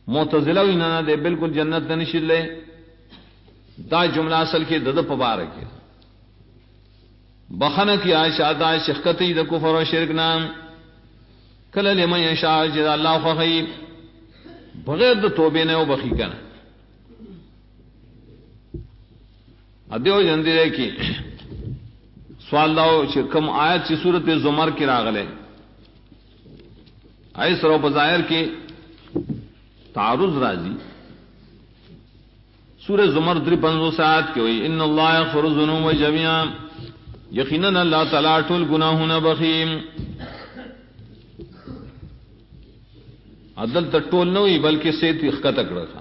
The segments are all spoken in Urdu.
معتزلہ وینا دے بالکل جنت نشلے دا جملہ اصل کے دد پبارک ہے بخنہ کی عائشہ دا شقتی د کفر و شرک نام کل لمن یشاء جزا اللہ فخی بغیر د توبے نے او بخی کنا ادیو جندے کی سوال داو چې کوم آیت چې سورۃ زمر کې راغله آی سره په ظاهر کې تعارض راځي سورۃ زمر 53 آیات کې وایي ان الله یغفر الذنوب جميعا یقینا الله تعالی ټول گناهونه بخیم عدل ته ټول نه وي بلکې سیت اخکته کړه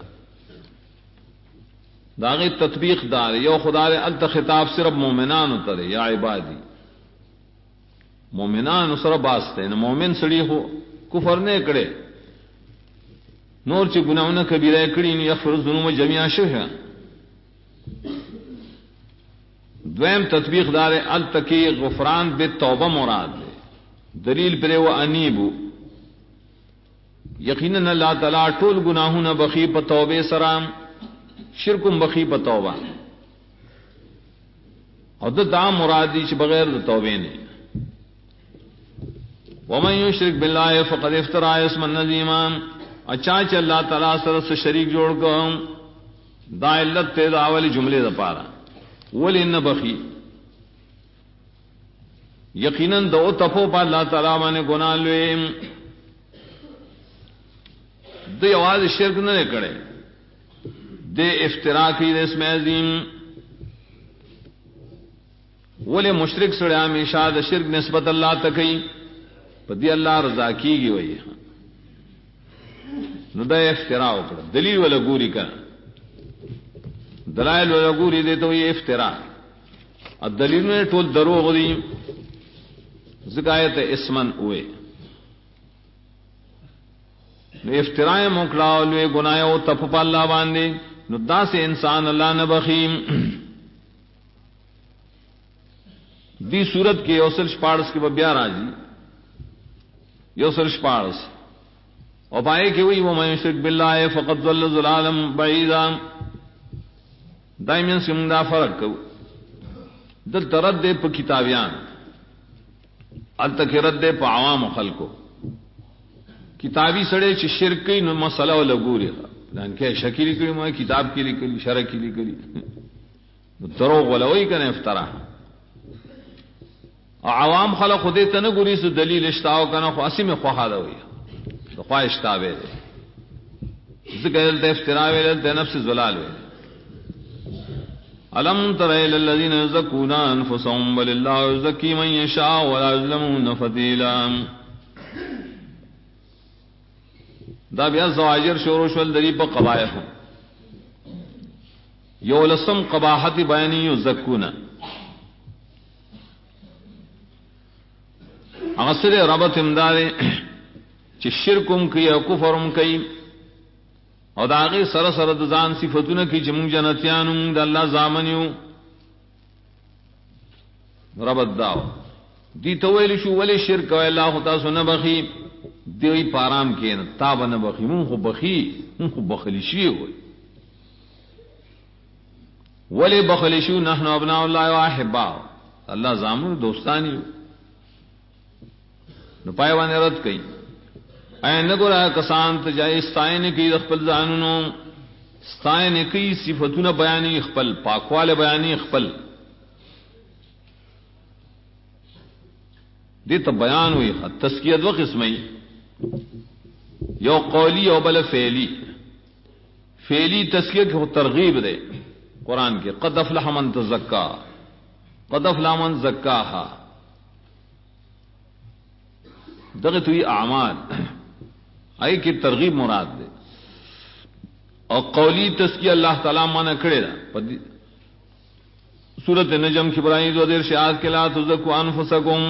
داغی تطبیق دار یو خدا رے الت خطاب صرف مومنان اترے یا عبادی مومنان سر باستے نہ مومن سڑی ہو کفر نے کڑے نور چی گناہوں کبیرہ کڑی نی یغفر الذنوب جميعا شہ دویم تطبیق دار الت کی غفران بالتوبہ مراد ہے دلیل پر وہ انیبو یقینا اللہ تعالی ټول گناہوں بخی په توبه سلام شرکم بخی بتوبہ اور دا مرادی چ بغیر توبے نے ومن یشرک باللہ فقد افترى اسما عظیما اچانچ اللہ تعالی سره شریک جوڑ کر دا علت تے دا اولی جملے دا پارا ول ان بخی یقینا دو تپو پا اللہ تعالی مانے گناہ لویم دی آواز شرک نہ کرے دے افترا کی اسم عظیم ولی مشرک سڑے ہمیشہ دا شرک نسبت اللہ تکی پدی اللہ رضا کی گی ہوئی نو دا افترا اکڑا دلیل والا گوری کا دلائل والا گوری دے تو یہ افترا الدلیل میں ٹول دروغ دی ذکایت اسمن ہوئے نو افترائے موکلا لوے گناہ او تپ پا اللہ باندے نو دا سے انسان اللہ نہ بخیم دی صورت کے یوسل شپارس کے بیا راجی یوسل شپارس اور پائے کہ وہی ومن یشرک باللہ فقد ضل ضلالا بعیدا دائمین سے مندا فرق کو دل ترد دے پا کتابیان التک رد دے پا عوام خلقو کتابی سڑے چھ شرکی نو مسئلہ و لگوری لان کہ شکیلی کری میں کتاب کی لکلی شرع کی لکلی دروغ ولوی کنے افترا عوام خلق خودی تنہ گوری سے دلیل اشتاو کنا خواسی میں خواہ دوئی خواہ اشتاوے دے ذکر دلتا افتراوے دلتا نفس زلال وے علم تر الى الذين يزكون انفسهم بل الله يزكي من يشاء ولا يظلمون فتيلا دا بیا زواجر شروع شول دری په قبایح یو لسم قباحت بیانی یزکون اغسر ربط امدارے چی شرکم کی او کفرم کی او دا آغی سر سر دزان صفتون کی چی مونگ جنتیانو مونگ دا اللہ زامنیو ربط داو دی تویل شو ولی شرک و اللہ خطا سو نبخی دیوی پارام کین تاب نہ بخی من خو بخلیشی ہوئی ولی بخلیشو نحن ابناء اللہ و احباء اللہ زامن دوستانی نو پایوان رد کئی اے نگو رہا کسان تجائی ستائن کی اخپل زاننو ستائن کی صفتون بیانی اخپل پاکوال بیانی اخپل دیتا بیان ہوئی تسکیت و قسمی یو قولی او بل فعلی فعلی تسکیہ کی ترغیب دے قرآن کے قد افلح من تزکا قد افلح من زکاہا دغت ہوئی اعمال آئی کی ترغیب مراد دے اور قولی تسکیہ اللہ تعالیٰ مانا کھڑے دا سورۃ نجم کی برائی دو دیر شاہد کے لا تزکو انفسکم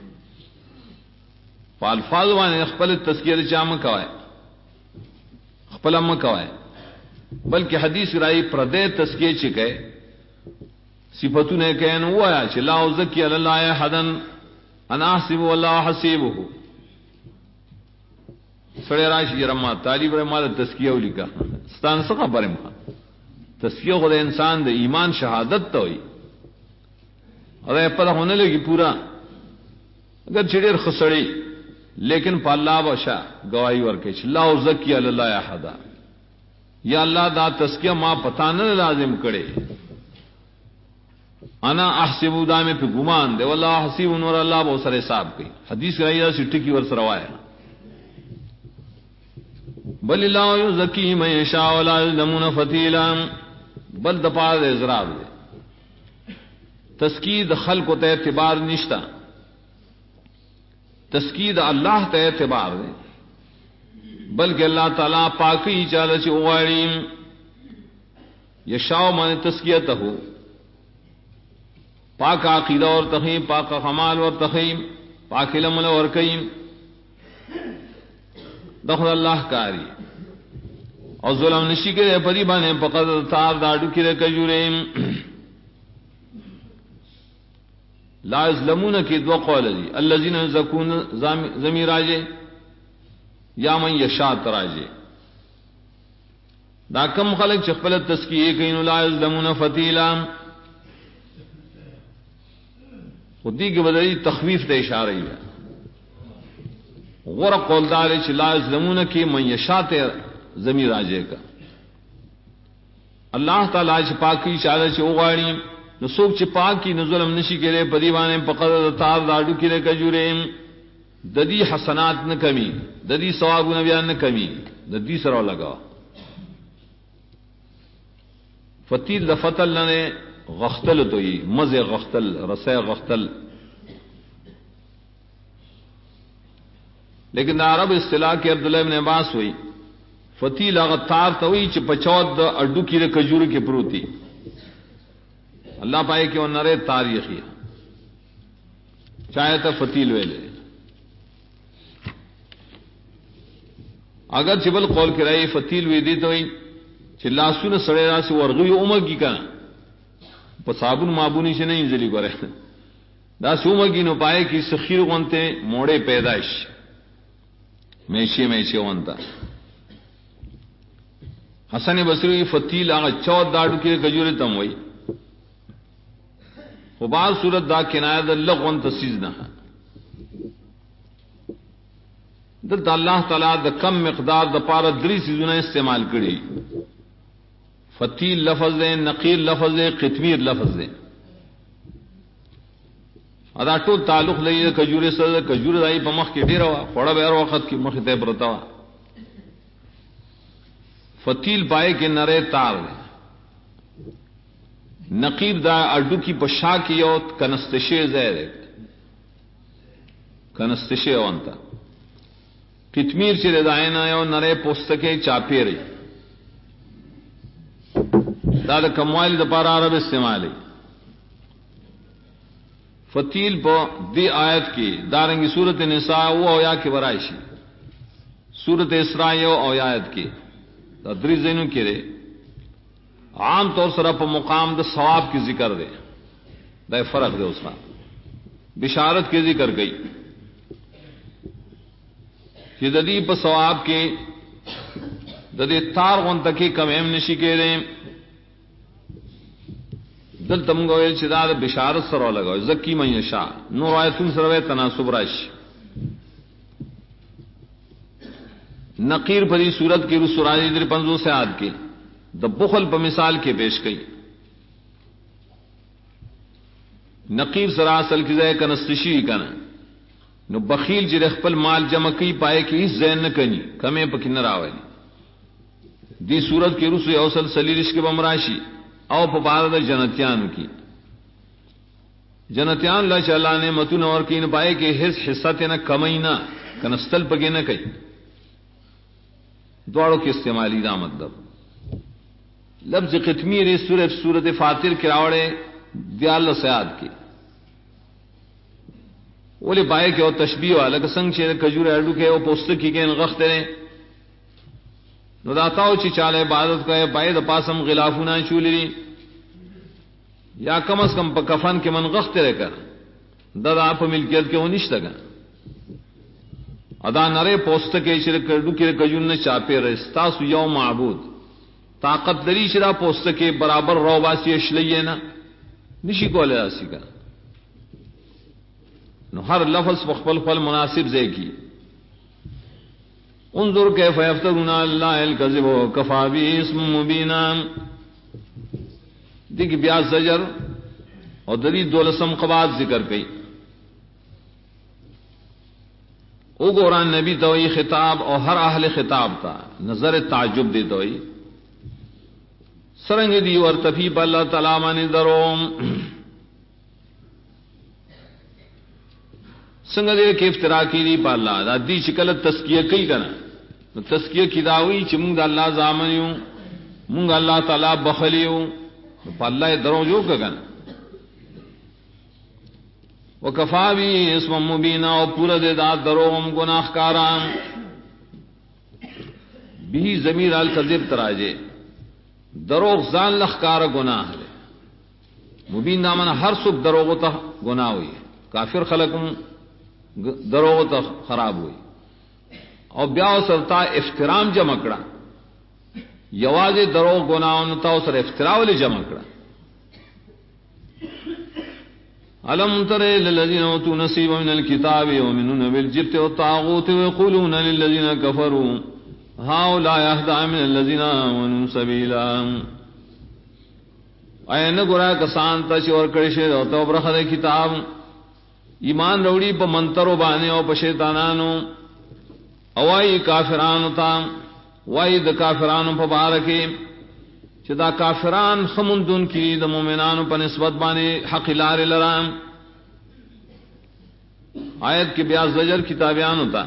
فالفاظ وانے اخپل تذکیر چام کوائے اخپل ام کوائے بلکہ حدیث رائی پردے تذکیر چکے صفتوں نے کہن ہوا ہے کہ لا ازکی علی اللہ حدن انا احسب واللہ حسیبہ سړی راشي رما طالب رحمه تزکیه ولیکا ستان څه خبره ما تزکیه خو د انسان د ایمان شهادت ته وي او په هونه لګي پورا اگر چډیر خسړی لیکن په الله بشا گواہی ورکړي چې لا زکی الله احد یا الله دا تزکیه ما پتا نه لازم کړي انا احسب دا میں پہ گمان دے واللہ حسیب نور اللہ بہت سارے حساب کی حدیث کرائی سٹی کی ورس روایا بل اللہ یزکی من یشاء ولا یظلمون فتیلا بل دپار دے اضراب دے تزکید خلق تے اعتبار نشتا تزکید اللہ تے اعتبار دے بلکہ اللہ تعالی پاکی چاله چې وغواړي یشاء من تزکیته ہو پاک عقیدہ اور تخیم پاک خمال اور تخیم پاک علم اور قیم دخل اللہ کاری اور ظلم نشی کے پری بانے پقد تار داڑو کی رے کجوریم لا یظلمون کی دو قول دی الذین یزکون ضمیر راجے یا من یشاء تراجے دا کم خلق چخپل تزکیه کین لا یظلمون فتیلا خودی کے بدلی تخویف تے اشارہ ہے غور قولدار چ لا یظلمون کی من یشاء ضمیر راجے کا اللہ تعالی چ پاکی چاله چ وغاڑی نو سوک چ پاکی نو ظلم نشی کرے پریوانے پقد تار داڑو کرے کجورے ددی حسنات نہ کمی ددی ثواب نہ بیان نہ کمی ددی سرو لگا فتیل لفتل نے غختل تو یہ مزے غختل رسے غختل لیکن عرب اصطلاح کے عبداللہ ابن عباس ہوئی فتیل غتار تو ہوئی چ پچود اڈو کی کجور کے پروتی اللہ پائے کہ وہ نرے تاریخی چاہے تو فتیل ویلے اگر چبل قول کرائے فتیل وی دی تو ہوئی چلاسو نے سڑے را سے ورغوی عمر کی کنا په صابون مابونی سے نہیں انزلی کرے دا سومگی نو پائے کی سخیر غنتے موڑے پیدائش میشے غنتا حسن بصری فتیل آغا چود داڑو کی کجوری تم ہوئی و بعض صورت دا کنایت دا لغون تسیز نہ دلتا اللہ تعالی دا کم مقدار دا پارا دری سیزونا استعمال کری فتیل لفظ دیں نقیر لفظ دیں قطمیر لفظ دیں ادا ټول تعلق لئی کجورے سره کجور دای په مخ کې ډیر وا خړه به هر وخت کې مخ ته پرتا وا فتیل پائے کې نره تار نقیر دا اډو کی پشا کې یو کنستشه زهره کنستشه وانتا قطمیر چې داینا یو نره پوستکه چاپیری دا د کموال د پار عرب استعمالی فتیل پا دی آیت کی دارنگی سورت نساء او اویا کی برائشی سورت اسراء او اویا آیت کی دا دری زینو کی رے عام طور سر پا مقام دا ثواب کی ذکر دے دا فرق دے اس کا بشارت کی ذکر گئی کہ ددی پا ثواب کی ددی تار غن تکی کم ایم نشی کے دیں دل تم گوئل چدا بشارت سرو لگا زکی من یشاء نور آیتون سروے تناسب راش نقیر پری صورت کی رسو راجی در 50 سے آد کے دا بخل پا مثال کے پیش کئی نقیر سرا اصل کی زی کنستشی کنا نو بخیل چی رخپل مال جمع کی پائے کی اس زین نکنی کمیں پکی نراوی دی صورت کی رسو اوصل سلیرش کے بمراشی او په بار د جنتیان کی جنتیان لا چلا نے متن اور کی نه پائے کہ ہر حصہ تے نہ کمینا کنستل پگے نہ کئی دوڑو کے استعمالی دا مطلب لفظ قطمیر سورت فاتر کے راوڑے دیال سیاد کی اولی پائے کہ او تشبیہ والا سنگ چھ کجور اڈو کے او پوست کی کے غخت نے نو داتاو چې چاله عبادت کوي پای د پاسم غلافونه چولري یا کم از کم په کفن کې من غخت لري کړه دا په ملکیت کې ونیشته ادا نرے پوستکے شرک کردو کی کجون نے چاپے رستاس یو معبود طاقت لري شرا پوستکے برابر رو باسی اشلیے نا نشی کولے اسی کا نو ہر لفظ خپل خپل مناسب زے کی انظر کیف یفترون اللہ الکذب وکفى به اسم مبینا دیکھ بیا زجر اور دری دولسم قبات ذکر کئی او گوران نبی توئی خطاب اور ہر اہل خطاب تا نظر تعجب دے توئی سرنگ دی ورتفی پا اللہ تعالی مانی دروم سنگ دے کہ افترا کی دی پا اللہ دا دی شکل تسکیہ کئی کنا تسکیہ کی داوئی چی مونگ دا اللہ زامنیوں مونگ اللہ تعالی بخلیوں پا اللہ درو جو کنا وکفا بھی اسم مبینا اور پورا دے داد دروغم گناہ کاران بھی ضمیر الکذب تراجے دروغ زان لخکار گناہ ہے مبین دامن ہر سکھ دروغ تا گناہ ہوئی کافر خلقم دروغ تا خراب ہوئی اور بیاو سرتا افترام جمکڑا یواز دروغ گناہ تا سر افتراولی جمکڑا ألم تر إلى الذين أوتوا نصيبا من الكتاب يؤمنون بالجبت والطاغوت ويقولون للذين كفروا هؤلاء أهدى من الذين آمنوا سبيلا اے نگورا کسان تا چور کڑشے او تو برخ دے کتاب ایمان روڑی پا منترو بانے او پا شیطانانو اوائی کافرانو تا وائی دا کافرانو پا بارکے چدا کافران خمندون کی دا مومنانو پا نسبت بانے حق لار لرام آیت کی بیا زجر کتابیان ہوتا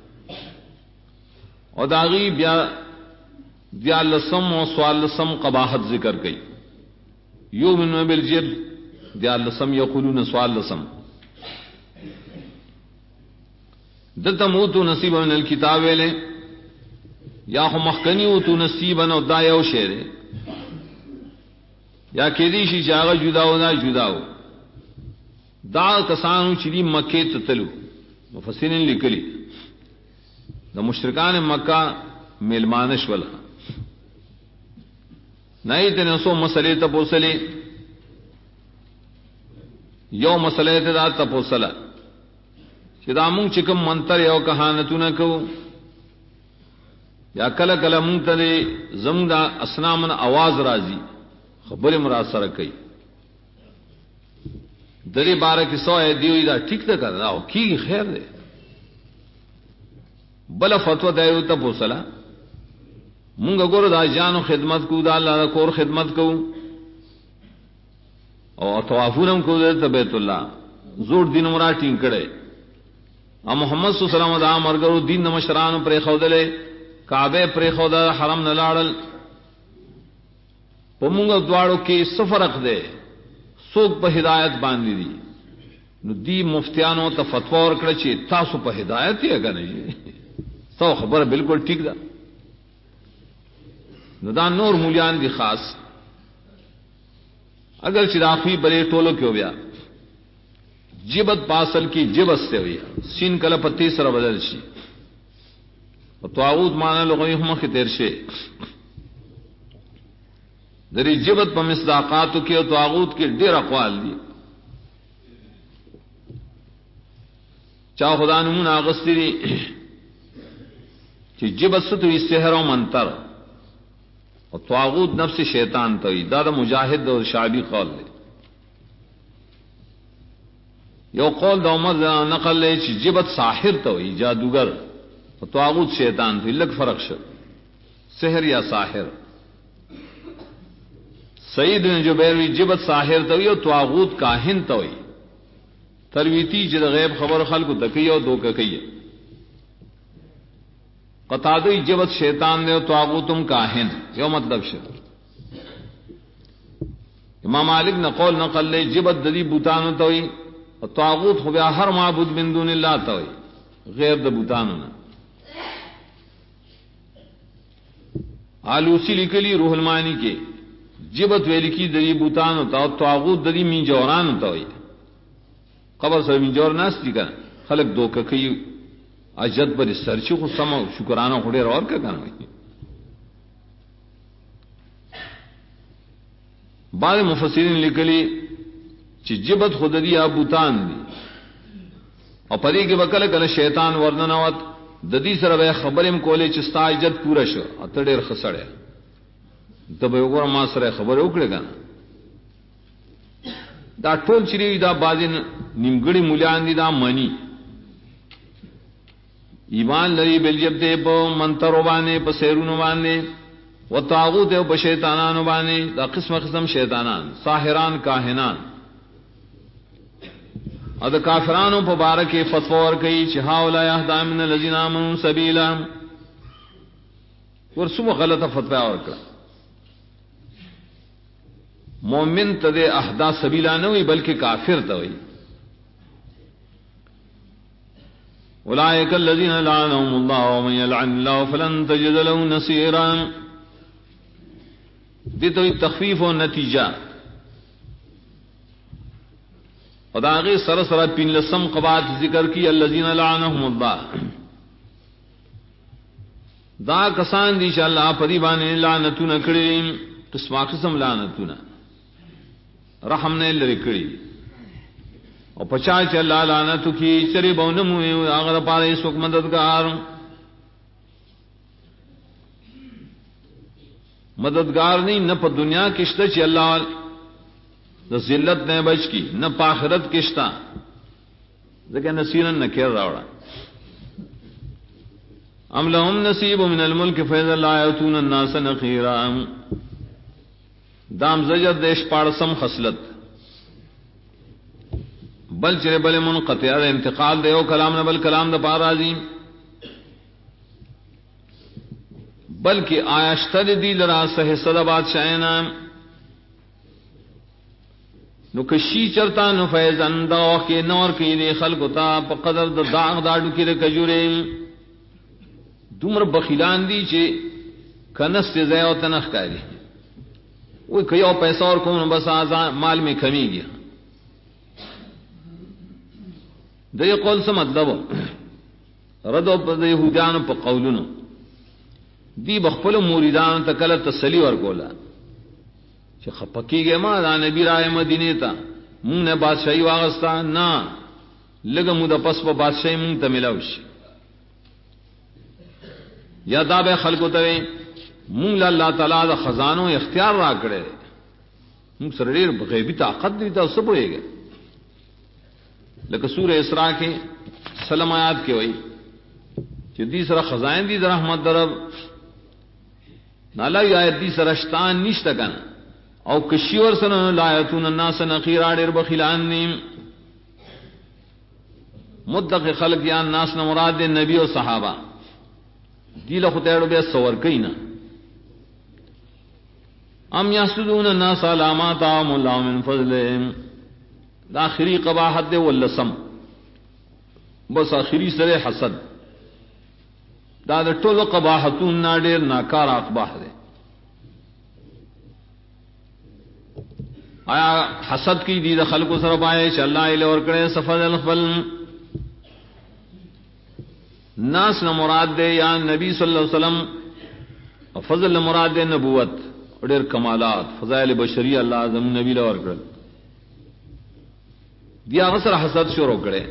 اور داغی بیا لسم و سوال لسم قباحت ذکر گئی یؤمنون بالجبت بیا لسم یقولون سوال لسم دلتم اوتو نصیبا من الکتاب لے یا خو مخکنی اوتو نصیبا نو دا یو شیرے یا کیدیشی چاگا جداو دا جداو دا کسانو چلی مکے تتلو مفسرین لکلی دا مشرکان مکہ میلمانش والا نئی تنے سو مسئلے تپوسلے یو مسئلے تدا تپوسلا چدا مونگ چکم منتر یو کہانتو نکو یا کل کل مونگ تلے زمونگ دا اسنامن آواز رازی خبر مراسر کئی دری بارہ کی سو ہے دیوئی دا ٹھیک تا کر رہا کی خیر دے بلا فتوہ دائیو تا پوسلا مونگا گور دا جانو خدمت کو دا اللہ دا کور خدمت کو اور توافونم کو دے تا بیت اللہ زور دین مرا ٹین کڑے محمد صلی اللہ علیہ وسلم دا مرگرو دین نمشرانو پر خودلے کعبے پر خودل حرم نلالل پمونگا دوارو کی سفرق دے سوک پا ہدایت باندی دی نو دی مفتیانو تا فتوہ ورکڑا چی تاسو پا ہدایت ہی اگا نہیں سو خبر بالکل ٹھیک دا نو دا نور مولیان دی خاص اگر چراخی بلے ٹولو کیوں بیا جبت پاسل کی جبت سے ہوئی سین کلا پتی سر بدل شی طاغوت مانا لغوی ہم کی تیرشے دری جبت پا مصداقاتو کی اور طاغوت کے دیر اقوال دی چاہ خدا نمون آغستی دی چی جبت ستوی سحر و منتر اور طاغوت نفس شیطان توی دادا مجاہد اور شعبی قول دی یو قول دا عمر نقل لے چی جبت ساحر توی جادوگر اور طاغوت شیطان توی لگ فرق شد سحر یا ساحر سعید نے جو بیروی جبت ساحر توی اور طاغوت کاہن توی ترویتی جد غیب خبر خلق تکی اور دو ککی قطادوی جبت شیطان نے اور طاغوتم کاہن یو مطلب شد امام مالک نے قول نقل لے جبت ددی بوتانو توی اور طاغوت ہو گیا ہر معبود من دون اللہ توی غیر د بوتانو نا آلوسی لکلی روح المانی کے جبت ویلی کی ددی بوتانو تا اور طاغوت ددی می جورانو توی قبر سر می جور ناستی کنا خلق دو ککی اجد پر سرچ کو سم شکرانه خډه اور کا کنه بعض مفسرین لیکلي چې جبت خود دي ابوتان دي او پدې کې وکړه کله شیطان ورننوت د دې سره به خبرېم کولې چې استاجت پورا شو اته ډېر خسړې د به وګور ما سره خبر وکړه کنه دا ټول چې دا بازن نیمګړي مولان دي دا مانی ایمان لري بل جبته په منتر باندې په سیرونو باندې وطاغوت او په شیطانانو باندې دا قسم قسم شیطانان ساحران کاهنان او د کافرانو په باره کې فتوا ورکړي چې هاولا یهدا من الذین آمنوا سبیلا ورسوم غلطه فتوا ورکړه مومن ته د اهدا سبیلا نه وي بلکې کافر ته وي اولئک الذین لعنهم الله ومن يلعن الله فلن تجد له نصيرا دې ته تخفیف او نتیجه او دا هغه سره سره پین لسم قبات ذکر کی الذین لعنهم الله دا کسان دي چې الله په دې باندې لعنتونه کړی تسما قسم لعنتونه رحم نه لري کړی او پچا چې الله لعنت کی چری بونه مو هغه پاره څوک مددگار نہیں نہ په دنیا کشته چې الله د ذلت نه بچ کی نہ په آخرت کشته ځکه نصیرن نکیر راوړه ام لهم نصیب من الملک فاذا لا یاتون الناس نقیرا دام زجر دیش پاړسم خصلت بل چره بل منقطع انتقال دیو کلام نه بل کلام د پار راځي بلکہ آیاشتر دی لرا سہ صدا بادشاہینا نو کشی چرتا نو فیضن دا وقی نور کی دی خلقو تا پا قدر دا داغ داڑو کی دی کجوریم دومر بخیلان دی چے کنس تی زیو تنخ کاری وی کئیو پیسہ اور کون بس آزان مال میں کمی گیا دا یہ قول سے مطلب ردو پا دا یہودیانو پا قولونو دی بخپل موریدان ته کله تسلی ورکولا چې خپکیږي ما دا نبی راه مدینه ته مونږ نه بادشاہي واغستا نه لګه مو د پس په بادشاہي مونږ ته ملاوي شي یا دا به خلکو ته مونږ الله تعالی د خزانو اختیار را کړې مونږ سره ډېر غیبی طاقت دی تاسو پوهیږئ لکه سورہ اسراء کې سلام آیات کې وایي چې دې سره خزائن دي د رحمت درب نالا آیت دی سرشتان نشتا کنا او کشیور سنو لایتون الناس نقیرا ډیر بخیلان نیم مدق خلق یا الناس نه مراد دے نبی او صحابہ دی له خدایړو به سور کینا ام یحسدون الناس علامات الله من فضلهم دا اخری قباحت دے ولسم بس اخری سره حسد دا د ټولو قباحتون ناډیر ناکار اقباح ده آیا حسد کی دی د خلکو سره پای چې الله یې لور کړي صفل خپل ناس نه مراد ده یا نبی صلی الله علیه وسلم فضل مراد ده نبوت ډیر کمالات فضائل بشری الله اعظم نبی لور کړل بیا غسر حسد شروع کړي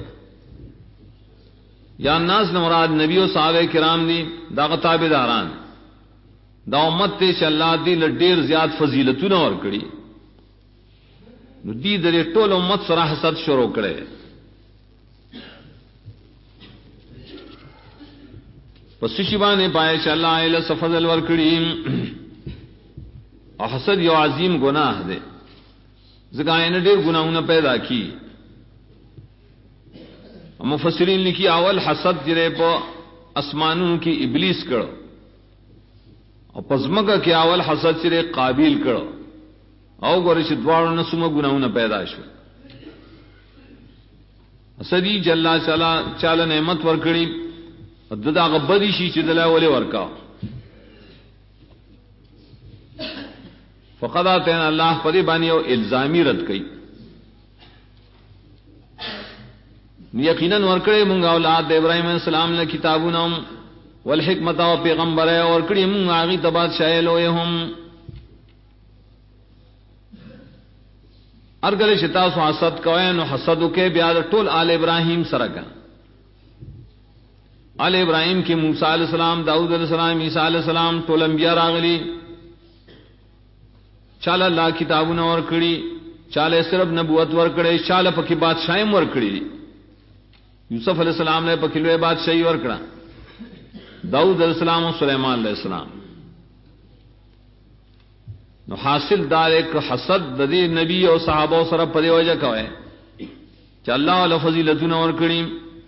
یا ناس نے مراد نبی و صحابہ کرام دی دا تابعداران دا امت ته چې الله دی له ډیر زیات فضیلتونه ور کړی نو دی د ټول امت سره حسد شروع کړي پس شی باندې پای چې الله ایله فضل ور کړی او حسد یو عظیم گناہ دی ځکه نه ډیر ګناہونه پیدا کی مفسرین لکھی اول حسد جرے پا اسمانوں کی ابلیس کرو اور پزمکا کی اول حسد جرے قابیل کرو او گورش دوارو نسوم گناہونا پیدا شو حسدی جلا چالا نعمت ورکڑی ددا غبدی شی چې دلا ولې ورکا فقد اتنا الله پدې باندې او الزامی رد کړي یقینا ورکړې مونږ اولاد د ابراهيم عليه السلام له کتابونه والحکمت او پیغمبر ورکړې مونږ هغه د بادشاہ له هم ارګل شتا سو حسد کوي نو حسد کې بیا ټول آل ابراهيم سره کا آل ابراهيم کې موسی عليه السلام داؤد عليه السلام عيسى عليه السلام ټول انبيار راغلي چاله الله کتابونه ورکړي چاله صرف نبوت ورکړي چاله پکې بادشاہي ورکړي یوسف علیہ السلام نے پکلوے بادشاہی ورکڑا داؤد علیہ السلام اور سلیمان علیہ السلام نو حاصل دار ایک حسد ددی نبی اور صحابہ سره په دی وجه کوي چې الله ول فضیلتونه ورکړي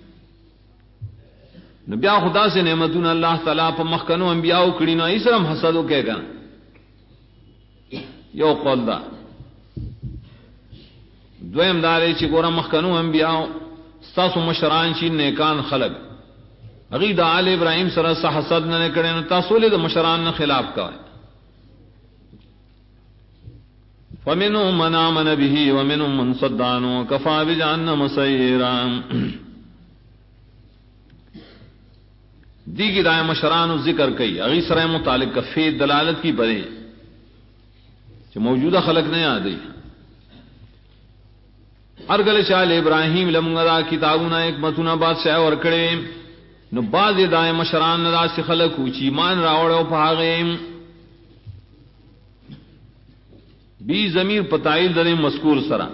نو بیا خدا سے نعمتونه الله تعالی په مخکنو انبیاء کړي نو ایسرم حسد وکړي یو قول دا دویم دار چې ګور مخکنو انبیاء تاسو مشران شي نیکان خلق هغه د آل ابراهيم سره حسد نه کړي نو تاسو له مشران نه خلاف کوي فمنهم من آمن به ومنهم من صد عنه وكفى بجهنم سعيرا دیگی دائیں مشران ذکر کئی هغه سره متعلق کفی دلالت کی بڑے چې موجودہ خلق نه یادې ارگل شال ابراہیم لمغدا کتابونه حکمتونه بادشاہ ورکړي نو باز دای مشران ندا سے خلق او چی ایمان راوړو په هغه بی ضمیر پتایل درې مذکور سره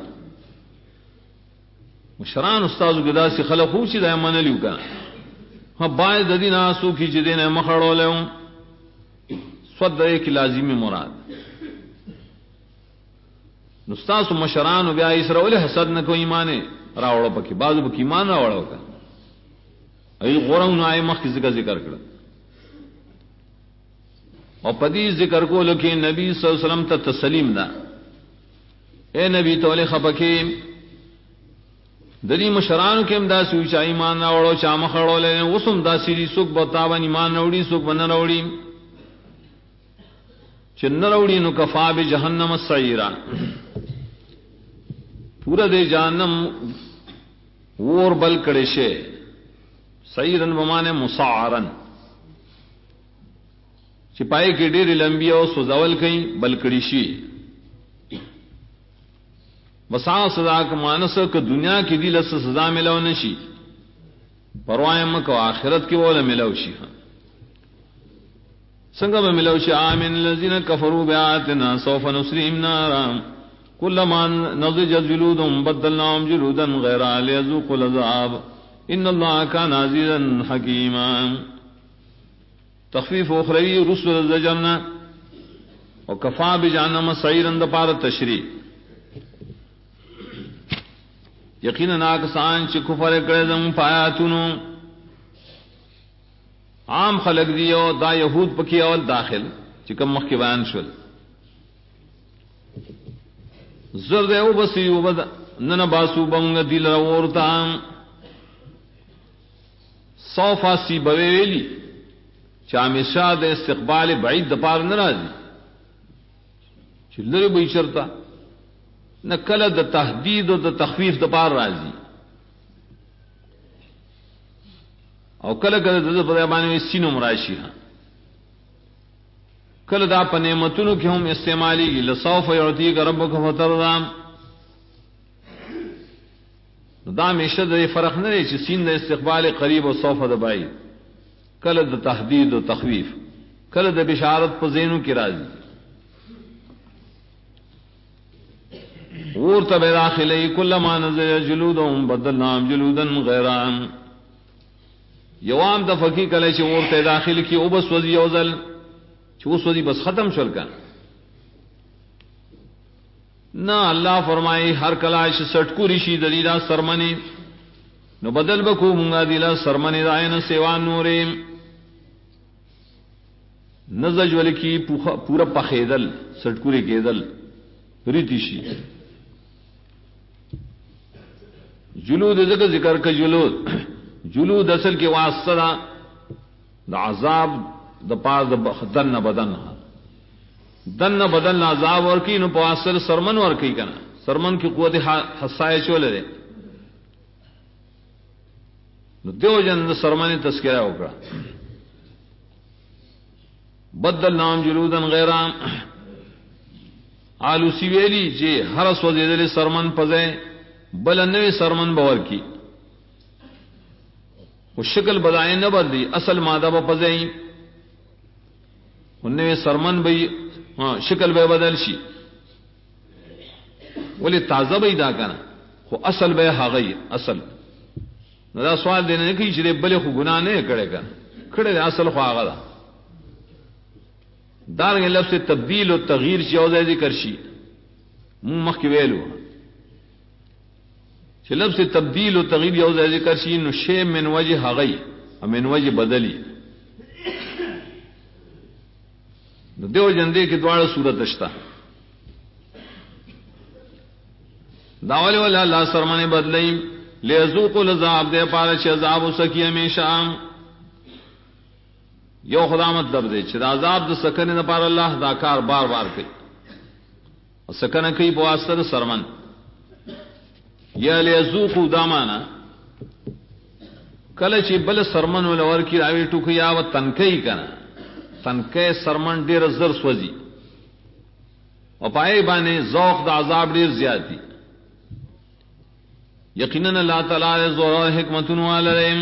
مشران استاد گدا سے خلق او چی دای منلیو کنه ها باز د دینه سو کی چې دینه مخړولم صد یک لازمی مراد نستاس مشران بیا اسرائیل حسد نہ کو ایمان راوړو پکې بعضو پکې ایمان راوړو کا ای غورم نو آی مخ ذکر کړ او پدې ذکر کولو کې نبی صلی الله علیه وسلم ته تسلیم ده اے نبی توله خپکه د دې مشرانو کې امدا سوي چې ایمان راوړو چا مخړول وسم داسې څوک بتاون ایمان راوړي څوک باندې راوړي چې نه راوړي نو کفا به جهنم سعیرا پورا دے جہنم ور بل کڑے شے سعیرن بمانے مسعرن چپائے کی ډېر لمبی او سوزول کئ بل کڑی شي وسا سزا ک مانس ک دنیا کی دی لس سزا ملو نشي پروایم کو آخرت کی ولا ملو شي څنګه به ملو شي امن الذين كفروا بآياتنا سوف نصرهم نارا كلما نضجت جلودهم بدلناهم جلودا غيرها ليذوقوا العذاب ان الله كان عزيزا حكيما تخفيف اخروی رسل الزجرنا وكفى بجهنم سعيرا دپار تشریح یقینا ناکسان چې کفر کړي زم پایاتونو عام خلق دیو دا یہود پکې اول داخل چې کوم مخکې بیان شول زرد او بسی او بد نن باسو بنگ دل ورتا صوفا سی بویلی چامیشا د استقبال بعید د پار ناراضی چلری به چرتا نکله د تهدید او د تخفیف د پار راضی او کله کله د په باندې سینو مراشی کله دا په نعمتونو کې هم استعمالي لصوف يعطيك ربك فترضى دا مشه د فرق نه لري چې سین د استقبال قریب او صوف د بعید کله د تهدید او تخویف کله د بشارت په زینو کې راځي ورته داخلي کلمہ نزل جلودهم بدلناهم جلودا غیرهم یوام د فقih کله چې ورته داخل کې او بس وزي اوزل چې اوس ودی بس ختم شول کا نہ اللہ فرمائے ہر کلاش سٹکو رشی دلیلا سرمنی نو بدل بکو مونگا دیلا سرمنی دائن سیوان نورے نزج ولکی پورا پخیدل سٹکوری کېدل ریتی شي جلود ذکر کا جلود اصل کے واسطہ دا عذاب د پاز دن بدن دن بدن عذاب ورکی نو په اثر سرمن ورکی کنه سرمن کی قوت حسایه چولې نو دیو جن سرمنی تذکرہ وکړه بدلناهم جلودن غیرام آلوسی ویلی چې هر سوځیدل سرمن پځه بل نوې سرمن باور کی او شکل بدای نه بدلی اصل ماده په پځه نوې سرمن به شکل به بدل شي ولی تازه به دا کنه خو اصل به هغه اصل نو دا سوال دی نه کوي چې بل خو ګناه نه کړي اصل خو هغه ده دارنګ لفظ تبدیل او تغییر چې او ذکر شي مخکې ویلو چې لفظ تبدیل او تغییر یو ذکر شي نو شی من وجه هغه من وجه بدلی نو دیو جن دې کې دواړه صورت شته داول ولا الله سرمنه بدلای ليذوقوا العذاب دې پاره چې عذاب وسکی همیشه یو خدا مطلب دی چې د عذاب د سکنه لپاره الله دا کار بار بار کوي او سکنه کوي په واسطه د سرمن یا ليذوقوا دامانا کله چې بل سرمن ولور کی راوي ټوکي یا و تنکي کنه تنکي سرمن ډیر زر سوځي او پای باندې ذوق د عذاب ډیر زیات دي یقینا الله تعالی زور حکمتون والرهم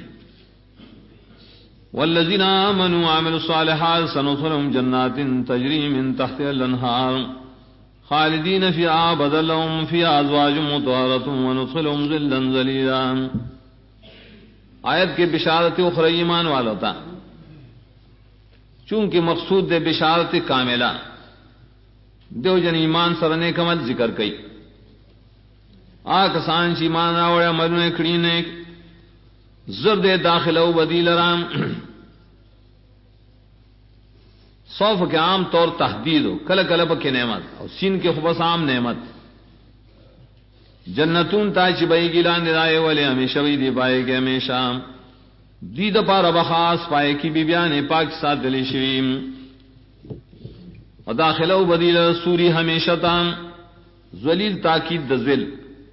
والذین آمنوا وعملوا الصالحات سندخلهم جنات تجری من تحتها الانهار خالدین فیها بدل لهم فیها ازواج مطهرة وندخلهم ظلا ظلیلا آیت کے بشارت اخری ایمان والا تھا چونکہ مقصود دے بشارت کاملہ دیو جن ایمان سره نیک عمل ذکر کئی کسان چې ایمان راوړل عملونه کړی نه زرد داخله او بدیل رام صوف کے عام طور تحدید ہو کل کل پک نعمت اور سین کے خبص عام نعمت جنتون تاچ بئی گیلا ندائے والے ہمیشہ وی دی پائے گے ہمیشہ دید پار بخاص پائے کی بی بیان پاک ساتھ دلی شویم و داخلہ و بدیل سوری ہمیشہ تام ذلیل تاکید دزل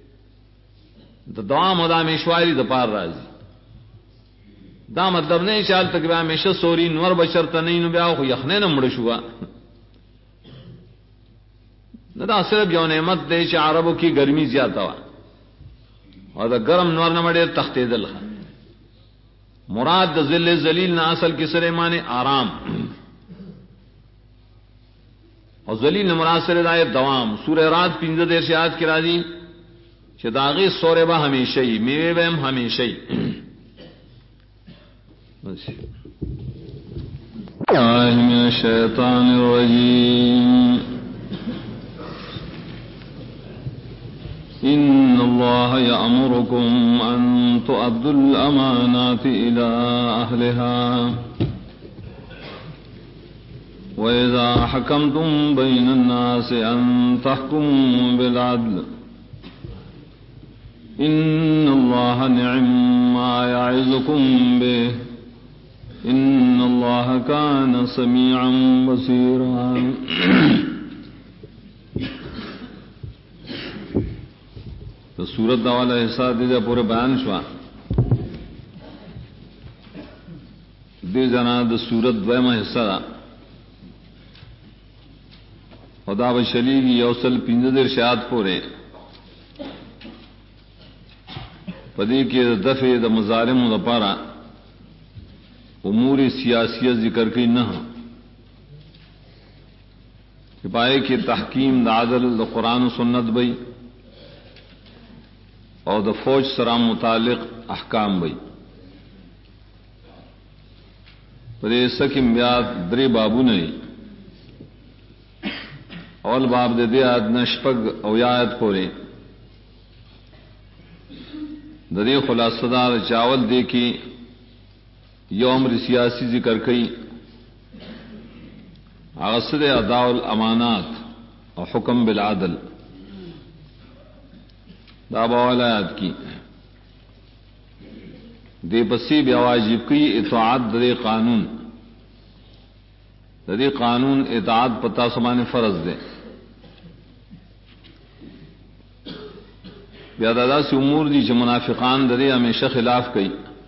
دوام و دامیشواری دا پار رازی دا مطلب نہیں چال تک بیا ہمیشہ سوری نور بشر تا نہیں نو بیا خو یخنے نہ مڑ شوا نہ دا صرف یو نعمت دے چې عربو کی گرمی زیادہ وا اور دا گرم نور نہ مڑے تختے دل مراد دا ذل ذلیل نہ اصل کی سرے معنی آرام اور ذلیل نہ مراد سرے دا دوام سورہ رات 15 دیر سے آیت کی راضی کہ داغی سورے با ہمیشہ ہی میوے بہم ہمیشہ ہی من الشیطان الرجیم ان اللہ یأمرکم ان تؤدوا الامانات الى اہلها وإذا حكمتم بين الناس ان تحكموا بالعدل ان اللہ نعم ما يعظكم به ان اللہ کان سمیعا بصیرا تو سورت دا والا حصہ دیجا پورے بیان شوا دی جنا دا سورت دویمہ حصہ دا خدا بشلیگی یوصل 15 دیر شاعت پورے پدی کی دفع دا مظالم دا پارا امور سیاسیت ذکر کی نہ کہ پائے کہ تحکیم دا عدل دا قرآن و سنت بئی اور دا فوج سرام متعلق احکام بئی پر سکم بیات دری بابو نہیں اول باب دے دے آد نشپگ او یایت پورے دری خلاصہ دار چاول دے کی یوم سیاسی ذکر کئی اغسر ادا الامانات اور حکم بالعدل دابا ولایات کی دے پسی بیا واجب کی اطاعت دے قانون دے قانون اطاعت پتا سمان فرض دے بیا دادا سے امور دی جو منافقان دے ہمیشہ خلاف کئی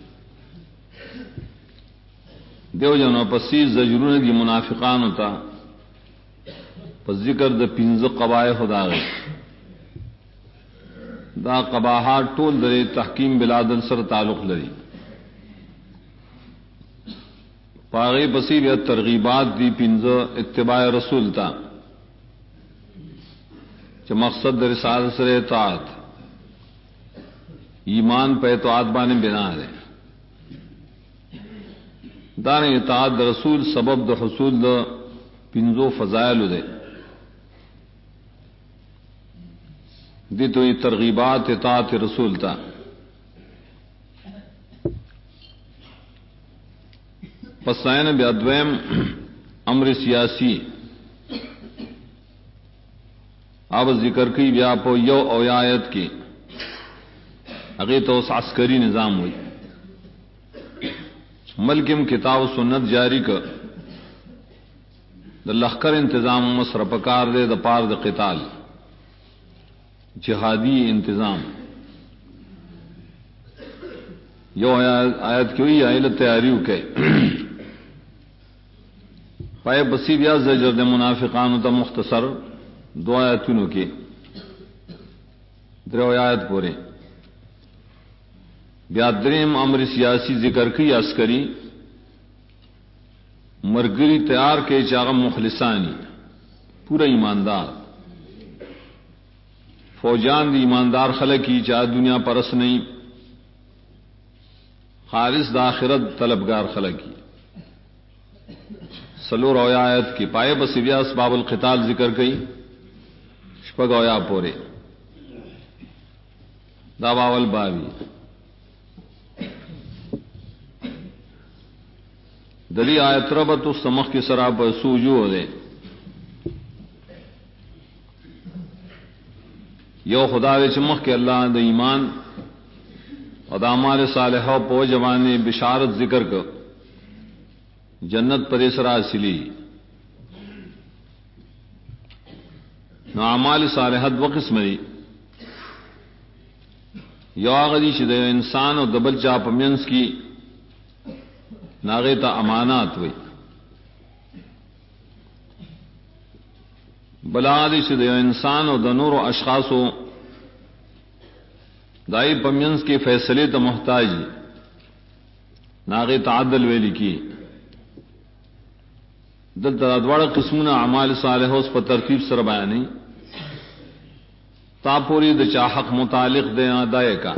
دیو جنو پسی زجرون دی منافقان ہوتا پس ذکر د پنځه قبایح داغه دا قباحات ټول د تحکیم بلادل سره تعلق لري پاغي پسی بیا ترغیبات دی پنځه اتباع رسول تا چې مقصد د رسالت سره اطاعت ایمان په اطاعت باندې بنا ہے دار اطاعت د رسول سبب د حصول د پنځو فضائل ده دي تو ترغیبات اطاعت رسول تا پسائن بیا دویم امر سیاسی اب ذکر کی بیا په یو او آیت کی هغه تو عسکری نظام ہوئی ملکم کتاب و سنت جاری کا د لخر انتظام مصر پکار دے د پار د قتال جہادی انتظام یو آیت کی ہوئی آئل تیاریو کے پائے بسی بیا زجر د منافقان تا مختصر دو آیتونو کے درو آیت پورے بیا دریم امر سیاسی ذکر کی عسکری مرگری تیار کے چاغ مخلصانی پورا ایماندار فوجان دی ایماندار خلق کی چاہ دنیا پرس نہیں خالص دا آخرت طلبگار خلق کی سلور آیت کی پائے بسیبیا اسباب القتال ذکر کی شپگ اویا پورے دا باول باوی دلی آیت ربط سمخ کی سراب سوجو دے یو خدا دے چمخ کے اللہ د ایمان اور اعمال صالحہ پو جوانے بشارت ذکر کر جنت پر اسرا سلی نو اعمال صالحہ دو قسم دی یو غدی چې د انسان او دبل چا پمنس کی ناغه تا امانات وي بلا دې چې د انسان او د نور اشخاصو دای پمینس کې فیصله ته محتاج ناغه تعدل ویل کی دلته دواړه قسمونه اعمال صالح اوس په ترتیب سره بیانې تا پوری د چا حق متعلق دے ادائے کا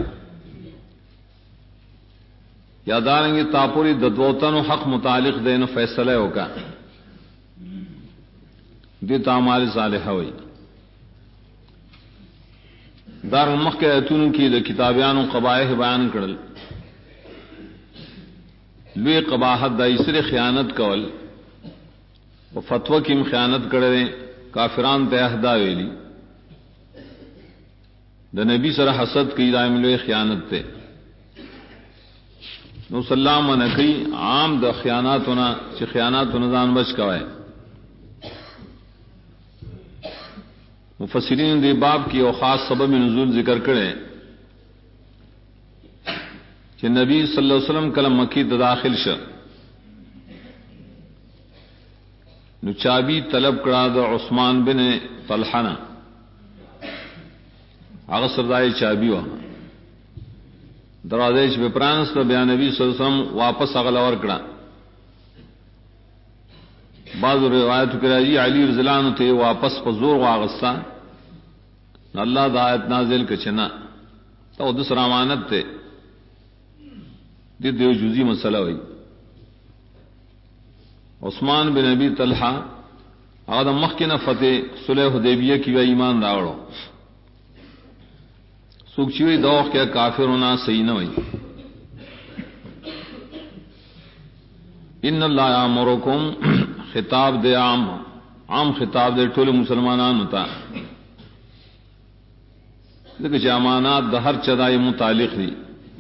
یادارنگی تاپوری ددوتن و حق متعلق دین فیصلہ ہوگا دی تعمال صالحہ ہوئی دار المخ کے ایتون کی د کتابیان و قبائح بیان کرل لوی قباحت دا اسر خیانت کول و فتوہ کیم خیانت کرے کافران تے احدا ویلی د نبی سره حسد کی دائم لوی خیانت تے نو سلام نکی عام د خیاناتنا چې خیاناتونه ځان بچ کوي مفسرین دی باب کی او خاص سبب نزول ذکر کړي چې نبی صلی الله علیه وسلم کله مکی ته داخل شه نو چابی طلب کړه د عثمان بن طلحه هغه سردای چابی و دروازه چې پرانست بیا نبی صلی الله علیه وسلم واپس اغل اور کړه بعض روایت کې راځي علی رضی الله عنه ته واپس په زور واغستا الله د آیت نازل کچنا ته د سره امانت ته دې دیو جزئی مسله وای عثمان بن ابي طلحه هغه مخکنه فتح صلح حدیبیه کې ایمان راوړو سوکچوی دوخ کیا کافر ہونا صحیح نہ ہوئی ان اللہ یامرکم خطاب دے عام خطاب دے ټول مسلمانان ہوتا لیکن جامانات د هر چدای متعلق دی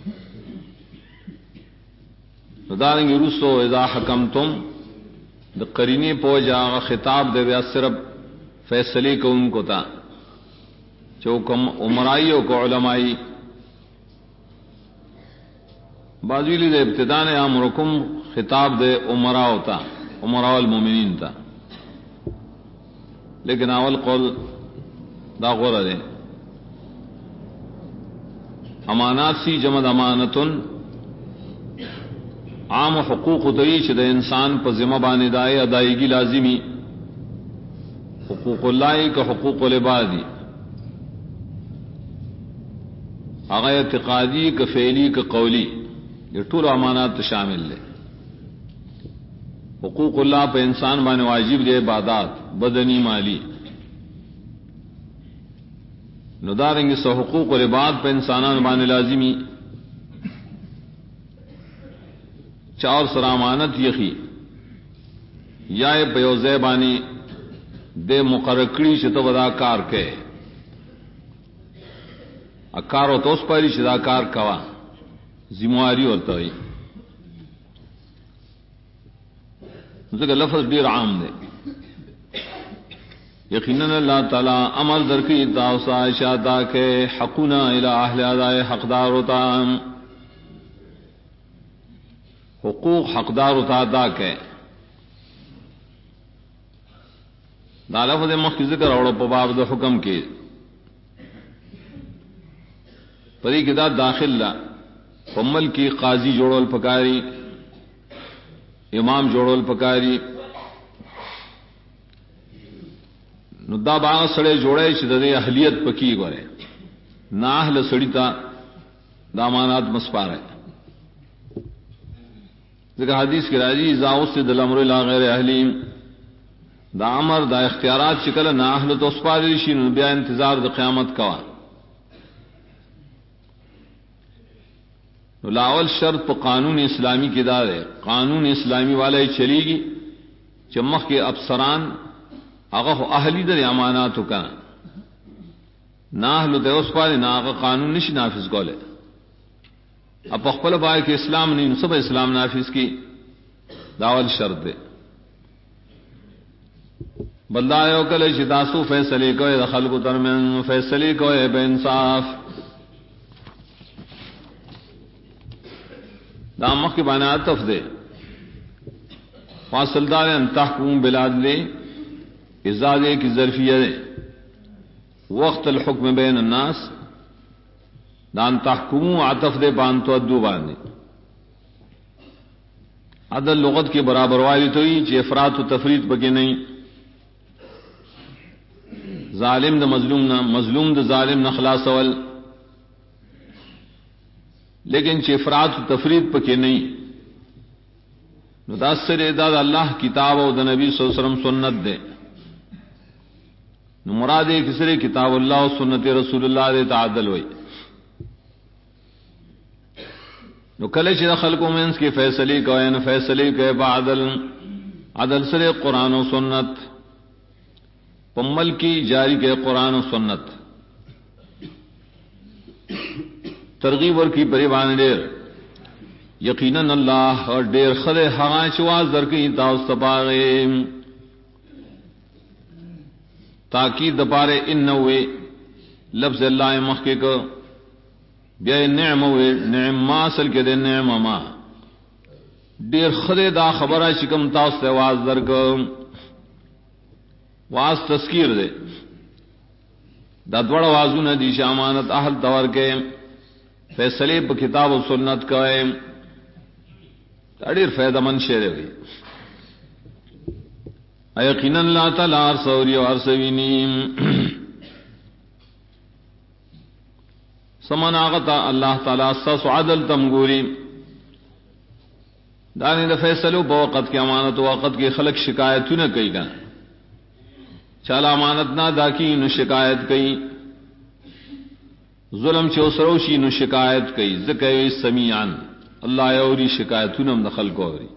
دارنګ رسو اذا حکمتم د قرینه پوجا خطاب دے بیا صرف فیصله کوونکو تا چوکم عمرائی کو علمائی बाजूली दे इब्तिदा ने अमरकुम खिताब दे उमरा होता उमरा المؤمنین था, लेकिन अवल कौल दा गौर दे अमानात सी जमद अमानतुन आम हुकूक तई च द इंसान पर जिम्मा बानिदाए अदायगी लाजिमी हुकूकुल्लाह का हुकूकुल इबादी आगा इत्तिकादी का फेली का कौली ये टूल अमानात शामिल है। हुकूकुल्लाह पर इंसान बाने वाजिब दे इबादात बदनी माली नुदारेंगे सो हुकूक और इबाद पर इंसानान बाने लाजिमी चार सरामानत यखी या बयोज़े बानी दे मुकर्रकड़ी चितवदाकार के अकार और तोस परी चिदाकार कवा जिम्मेवारी होता है उसका लफ्ज डेर आम दे। यकीनन अल्लाह ताला अमल दर की दावसा शादा के हकुना इला अहले अदाए हकदार होता हुकूक हकदार होता अदा के दालफद मख की जिक्र और पबाब द हुक्म के परी किदा दाखिला पम्मल की काजी जोड़ोल पकारी इमाम जोड़ोल पकारी नुदा बाग सड़े जोड़े चिदे अहलियत पकी गोरे नाहल सड़ीता दामानात मस्पार है हदीस की राजी जाओ से दलमर गैर अहलीम दा अमर दा इख्तियारात शिकल नाहल तो स्पारिशी नबिया इंतजार द क़यामत का लावल शर्त पर कानून इस्लामी की दार है कानून इस्लामी वाले चलेगी चमक के अफसरान आगा अहली दर अमानात का नाहल उस पारे ना आगा कानून निश नाफिज गोले अब अखबल बाय के इस्लाम नहीं सब इस्लाम नाफिज की दावल शर्त है बल्दायो कल शिदासु फैसले को दखल को तरमें फैसले को बेइंसाफ दामक के बाना तफ दे फासलदार अंतहकुम बिलादले इजाजे की जरफियत वक्त अलहुक्म बैन अन्नास दान तहकुम आतफ दे बान तो अद्दू बांधे अदल लुगत के बराबर वाली तो ही अफरात तफरीत बगे नहीं जालिम द मजलूम न मजलूम द जालिम न खलासवल लेकिन अफरात तफरीत पके नहीं मुदासर एदाद अल्लाह किताब और द नबी सल्लल्लाहु अलैहि वसल्लम सुन्नत दे मुराद एक किसरे किताब अल्लाह और सुन्नत रसूलुल्लाह दे तादल हुई नो कले चिदा खल्को में इसके फैसले का न फैसले के बादल अदल सरे कुरान और सुन्नत पम्मल की जारी के कुरान और सुन्नत तरगीब और की परिवान डेर यकीनन अल्लाह और डेर खदे हवाचवाज दर की ताउस्तबागे ताकि दपारे इन नवे लफ्ज अल्लाह मखके को बे नेम वे नेम असल के दे नेम मा डेर खदे दा खबर शिकम ताउस्त आवाज दर को वाज तस्कीर दे दा द्वड़ वाजू न दी अमानत अहल तवर के फैसले पर किताब और सुन्नत का अड़ीर फायदामंद शेर हुई यकीनन अल्लाह ताला अरसौरी और अरसवीनीम समनागता अल्लाह ताला सस अदल तमगूरी दानी द फैसलों बवक़त की अमानत वक़्त की खलक शिकायत न कई गा चाला अमानत ना दाकी न शिकायत कई जुलम चौसरोशी न शिकायत कई ज़िक्र समीआन अल्लाह औरी शिकायत नम दखल को औरी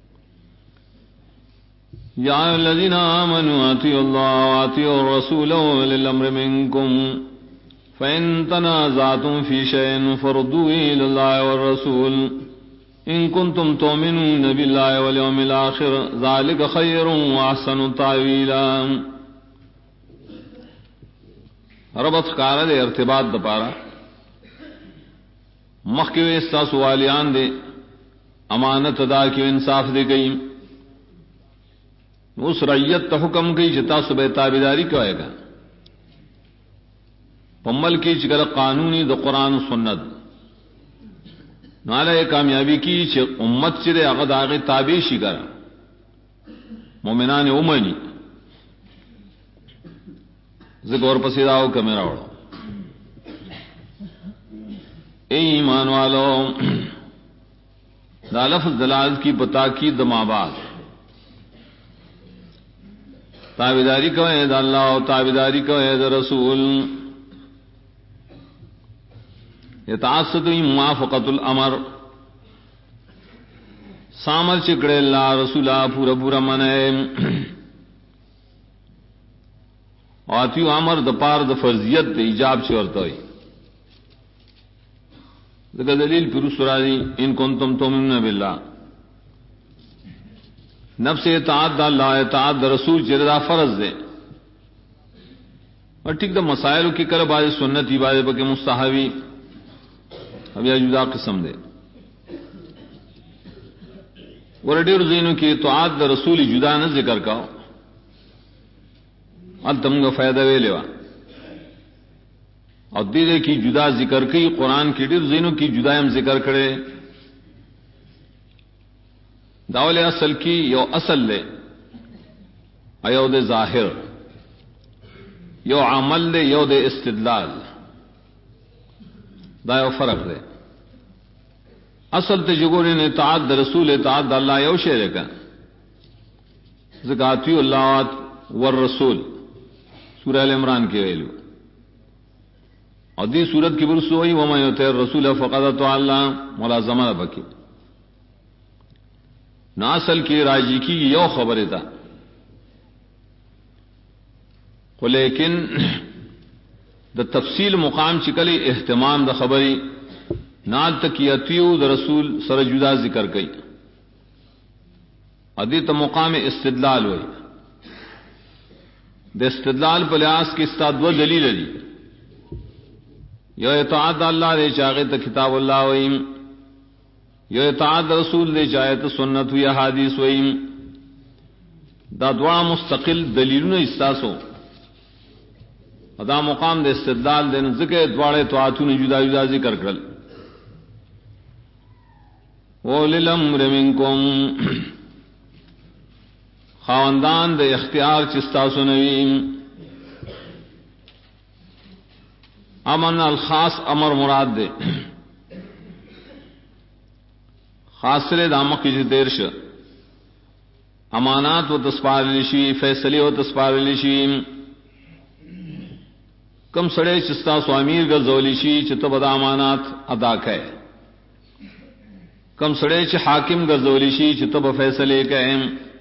या अल्लज़ीना आमनू अतिउल्लाह व अतिउर रसूल व उलिल अम्रि मिनकुम फ़इन तनाज़अतुम फ़ी शैइन फ़रुद्दूहु इलल्लाहि व रसूल इन कुंतुम तुमिनून बिल्लाहि वल यौमिल आखिर ज़ालिका खैरुन व अहसनु तावीला। रबत कार दे इर्तिबात दपारा مخکې ستاسو والیان دي امانت ادا کړئ انصاف دې کوي اوس رعیت ته حکم کوي چې تاسو به تابعداري کوئ په ملک کې چې قانوني د قران او سنت ناله کامیابی کی چې امت چې هغه داغه تابع شي ګر مؤمنان اومني زګور پسې راو کمرا وړو اے ایمان والو دا لفظ دلالت کی بتا کی دماباد تابعداری کوئ د الله او تابعداری کوئ د رسول اطاعت موافقت الامر سامر چکڑے اللہ رسولہ پورا پورا منائے آتیو امر د پار د فرضیت د ایجاب شورت ہوئی ذکر دلیل پر سرانی ان کنتم تؤمنون باللہ نفس اطاعت دا اللہ اطاعت دا رسول چردا فرض دے اور ٹھیک دا مسائل کی کر باز سنتی باز بکے مستحبی اب یا جدا قسم دے ورڈیر زینو کی اطاعت دا رسول جدا نہ ذکر کاؤ ال تم کا فائدہ وے لیوا اور دیدے کی جدا ذکر کی قرآن کی ڈیر زینو کی جدا ہم ذکر کرے داول اصل کی یو اصل لے ایو دے ظاہر یو عمل دے یو دے استدلال دا یو فرق دے اصل تے جگوری نے اطاعت دا رسول اطاعت دا اللہ یو شے کا زکاتی اللہ والرسول سورہ ال عمران کے ویلو اور دی سورت کی برسو ہوئی وما یطیع الرسول فقد اطاع اللہ ملازمہ بکی ناصل کی راجی کی یو خبر تھا لیکن دا تفصیل مقام چکلی اہتمام دا خبری نال تکیتیو دا رسول سر جدا ذکر کئی ادیت مقام استدلال ہوئی دا استدلال پر لحاظ کی استاد و دلیل دی یو اطاعت اللہ دے چاہے تا کتاب اللہ وئیم یو اطاعت رسول دے چاہے تا سنت یا حدیث وئیم دا دعا مستقل دلیلون استاسو ادا مقام دے استدلال دے ذکر دوارے طاعتون جدا جدا ذکر کرل وَأُولِي الْأَمْرِ مِنْكُمْ خاوندان دے اختیار چستاسو نویم امن الخاص امر مراد دے خاصرے دامق کی دیرش امانات و تسپار لشی فیصلی و تسپار لشی کم سڑے چستا سوامیر گرزولیشی چتبدا امانات ادا کئے کم سڑے چ حاکم گرزولیشی چتب فیصلے کئے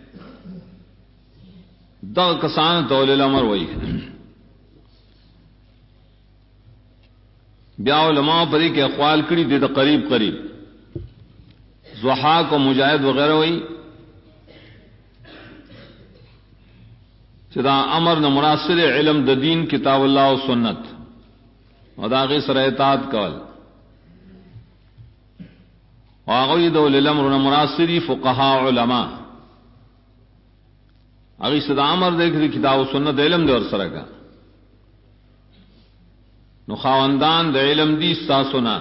دا کسان طول الامر وئی بیا علماء پری کے اقوال کڑی دے دا قریب قریب ضحاک و مجاہد وغیرہ وئی چدا امر نہ مناصر علم د دین کتاب اللہ و سنت اداغی سر اطاعت کول واغید الامر نہ مناصری فقہاء علماء اگی صدا امر دیکھ دی کتاب و سنت علم دے اور سر کا نو خاوندان د علم دی ساسنا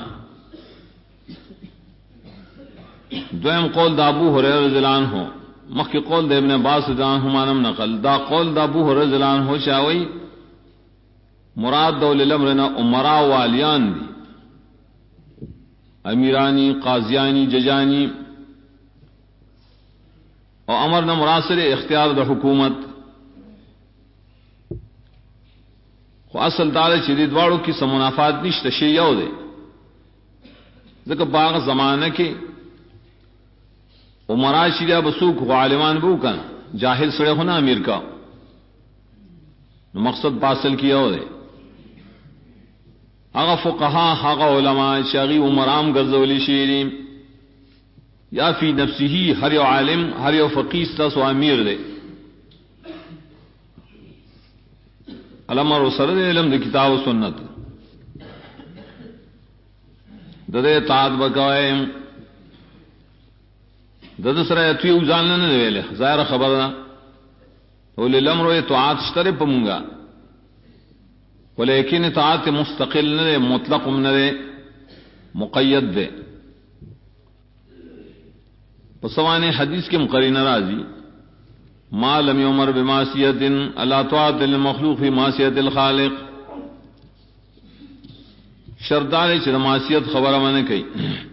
دویم قول دا ابو ہریرہ رضی اللہ عنہ مخی قول دا ابن عباس رضی اللہ عنہ مانم نقل دا قول دا ابو ہریرہ رضی اللہ عنہ شاوی مراد دا الامرنا امراء والیان دی امیرانی قاضیانی ججانی اور امرنا مراسر اختیار دا حکومت خو اصل دار چدید واڑو کی سمنافات نشت شیعو دے ذکر باغ زمانہ کے عمرا شیعہ بسوک عالمان بو کن جاہل سڑے ہونا امیر کا مقصد پاسل کیا ہو دے اغا فقہا اغا علماء شاغی عمرام گرزولی شیریم یا فی نفسی ہر یو عالم ہر یو فقیس تاسو امیر دے الامر سرد علم دے کتاب و سنت دده اطاعت وکوي دده سره اتیو ځان نه ویلې ظاهر خبره ولې الامر اطاعت شتره پمږه ولیکن اطاعت مستقل نه مطلق نه مقید ده پسوانه حدیث کے مقرینہ راضی ما لم یمر بمعصیت الا طاعت للمخلوق فی معصیت الخالق شردار چې معصیت خبره منه کوي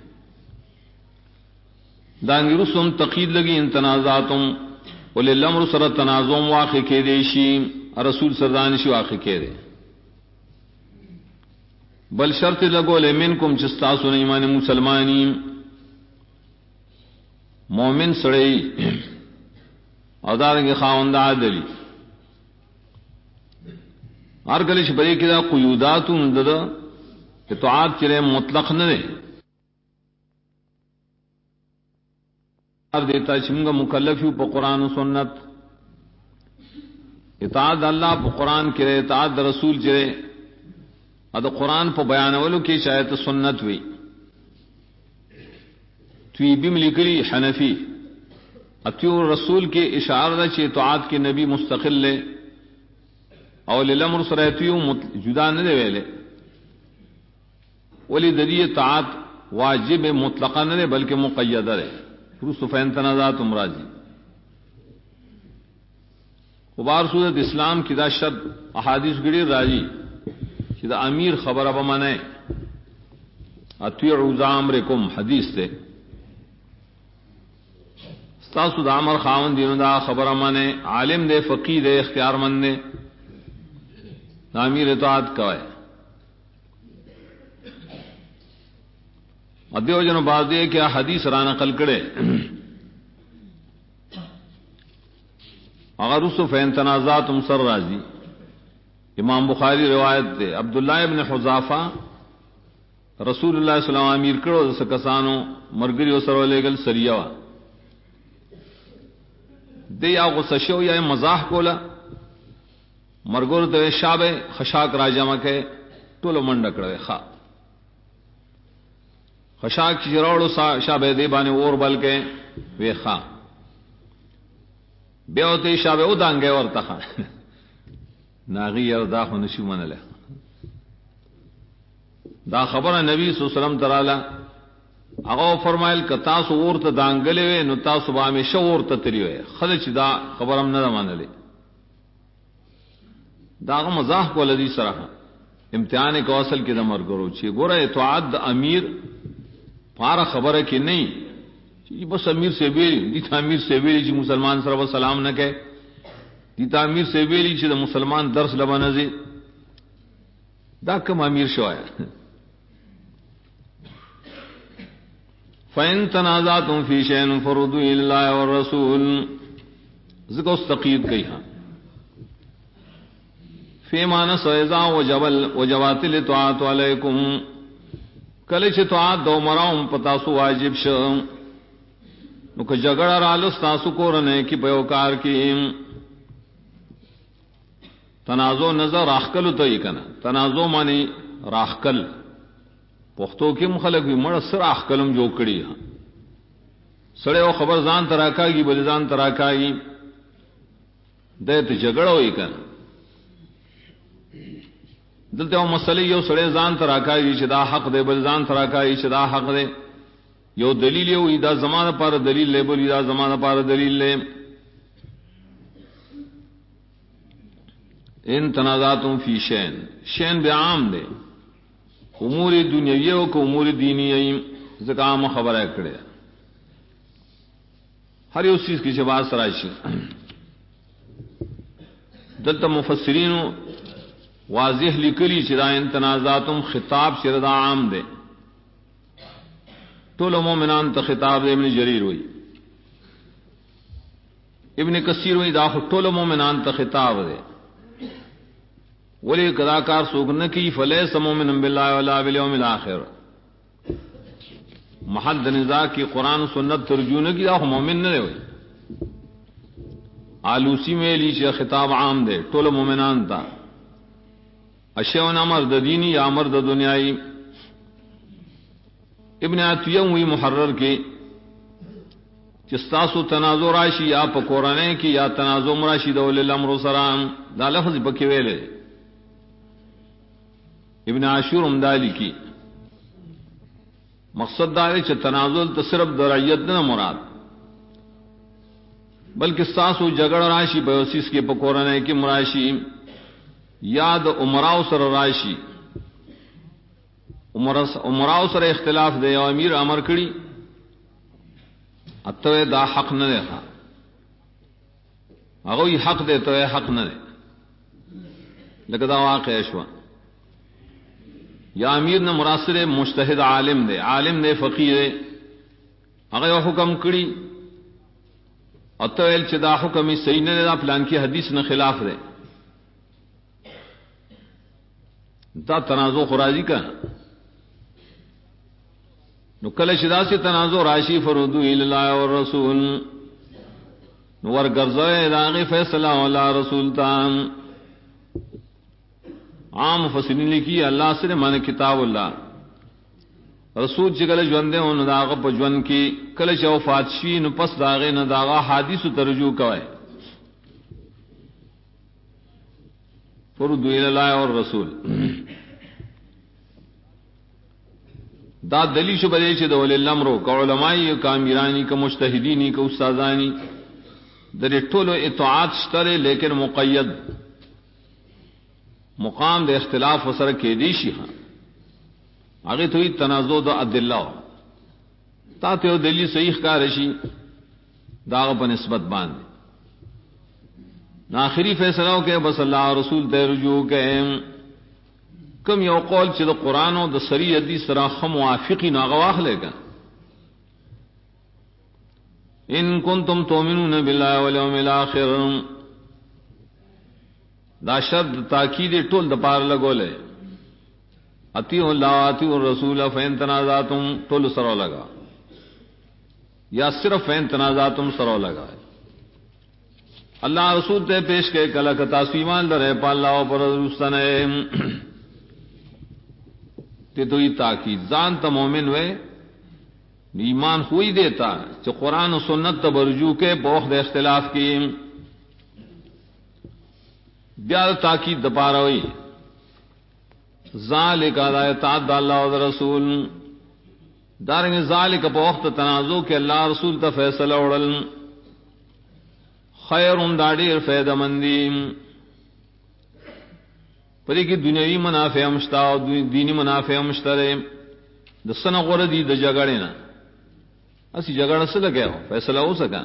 دانګرسم تقید لګي ان تنازعاتم وللامر سره تنازع واقع کې دي شي رسول سردان شي واقع کې دي بل شرط لګول منکم جستاسو ایمان مسلمانین مومن سړی او دارنګه خاوند عادلی هر کله چې بری کې دا قیودات اندر اطاعت چره مطلق نه دی ار دیتا چې موږ مکلف یو په قران او سنت اطاعت الله په قران کې اطاعت رسول چره دا قران په بیانولو کې شاید سنت وي توی بیم لیکلی حنفی اتیو رسول کے اشارہ دا چه اطاعت کے نبی مستقل لے او للامر سره اتیو جدا نه دی ویلے ولی ددی اطاعت واجب مطلقا نه بلکہ مقیدہ ہے رسو فین تنازعات امراضی خبار صورت اسلام کی دا شرط احادیث گڑی راجی کہ دا امیر خبر اب مانے اتیعوا امرکم حدیث تے تاسو دا امر خاوند دینو دا خبره مانه عالم دے فقih دے اختیار مند دے امیر اطاعت کوي ادیو جن باز دے کہ حدیث را نقل کړي اگر اس فین تنازعات مسر راضی امام بخاری روایت دے عبداللہ ابن حذافہ رسول اللہ صلی اللہ علیہ وسلم امیر کړو د کسانو مرګری وسره لګل سریوا دی یا غصه شو یا مزاح کولا مرګور ته شابه خشاک راجمه کې ټول منډه کړه ښا خشاک چې راوړو شابه دی باندې اور بل کې وی ښا بیا ته شابه او دانګه ورته ناغي یو دا خو نشي منله دا خبره نبی صلی الله علیه وسلم تراله هغه فرمایل ک تاسو ورته دانګلې وې نو تاسو به همیشه ورته تری وې خله چې دا خبرم نه مانلې داغه مزاح کول دي سره امتحان کو اصل کې د مرګرو چې ګوره اطاعت د امیر پاره خبره کې نه چې بس امیر سے ویل دي امیر سے ویل چې مسلمان سره سلام نه کوي دي امیر سے ویل چې د مسلمان درس لبنځي دا کوم امیر شوای فَإِن تَنَازَعْتُمْ فِي شَيْءٍ فَرُدُّوهُ إِلَى اللَّهِ وَالرَّسُولِ ذکر استقید گئی ہاں فِيمَا نَسَوَيْزَا وَجَوَاتِ لِطَاعَةُ عَلَيْكُمْ کله چې طاعت دو مراوم پتاسو واجب شو نو که جګړه رالو تاسو کورنه کې په یو کار کې تنازع نظر راخکل ته یې کنه تنازع معنی راخکل پښتو کې مخالف وي مړ سره احکلم جوړ کړی سړی او خبر ځان تراکاږي بل ځان تراکاږي دته جګړه وي کنه دلته یو مسلې یو سړی ځان تراکاږي چې دا حق دی بل ځان تراکاږي چې دا حق دی یو دلیل یو دا زمانه پر دلیل له بل دا زمانه پر دلیل له ان تنازعتم فی شین شین به عام دی امور دنیوی او کو امور دینی زکام خبره کړي هر یو چیز کی جواز راشي دلته مفسرین واضح لیکلی چې دا ان تنازعاتم خطاب شردا عام دی ټول مومنان ته خطاب ابن جریر وی ابن کثیر وی دا ټول مومنان ته خطاب دی ولی کداکار سوک نہ کی فلیس مومن باللہ ولا بالیوم الاخر محل نزاع کی قرآن سنت ترجو نہ کی دا مومن نہ ہوئی آلوسی میں لیچے خطاب عام دے ټول مومنان تا اشیون امر د دینی یا امر د دنیای ابن عطیہ وی محرر کے چستاسو تنازع راشی یا پکورانے کی یا تنازع راشی دول الامر سرام دا لفظ پکې ویلې. ابن عاشور امدالی کی مقصد دا ہے چې تنازع ته صرف د رعیت نه مراد بلکہ ساسو جګړه راشی په اوسیس کې پکورانے کې مراشی یاد عمراو سره راشی عمراو سره اختلاف دی او امیر امر کړي اته دا حق نه دی هغه یې حق دی ته حق نه دی لکه دا واقع شو یا امیر نے مراسل مجتہد عالم دے عالم دے فقیر دے هغه حکم کړي اته چې دا حکم یې صحیح نه دا پلان کې حدیث نه خلاف دی دا تنازع خراجی کا نو کله شدا سے تنازع راشی فرودو الی اللہ والرسول نو ورګرځي داغه فیصله ولا رسول تام عام مفسرین لیکي الله سره معنی کتاب الله رسول چې کله ژوند دی نو داغه په ژوند کې کله چې وفات شي نو پس داغه نه داغه حدیث ترجمه کوي فرودو الی اللہ والرسول دا دلیل شو بده چې د ول الامر او علماء کامیرانی کا مجتهدینی کا استادانی د ټولو اطاعت شته لیکن مقید مقام د اختلاف وسره کې دی شي هغه ته تنازع د ادله تا ته دلیل صحیح ښکار شي دا په نسبت باندې آخری فیصلہ کې بس الله رسول ته رجوع کوي کم یو قول چې د قران او د صریح حدیث سره هم موافقی نه غواخ لګا ان کنتم تؤمنون بالله والیوم الاخر دا شرط تاکید ټول د پار لګولې اطیعوا الله اطیعوا الرسول فإن تنازعتم ټول سره لگا یا صرف فإن تنازعتم سره لگا اللہ رسول تے پیش کے کلا کتا سیمان درے پالا او پر رستنے تے تو یہ تاکید زان تا مومن وے ایمان ہوئی دیتا کہ قرآن و سنت تبرجو کے بوخد اختلاف کی بیار تاکید دپارا ہوئی ذالک اطاعت اللہ و رسول دارنگ ذالک بوخت تنازع کے اللہ رسول تا فیصلہ اڑل خیر داڑیر فیدہ مندی پدې کې دنیوي منافع مشتا او دینی منافع مشتره د سنه غره دي د جګړې نه اسی جګړه سره لګیاو فیصله ہو سکا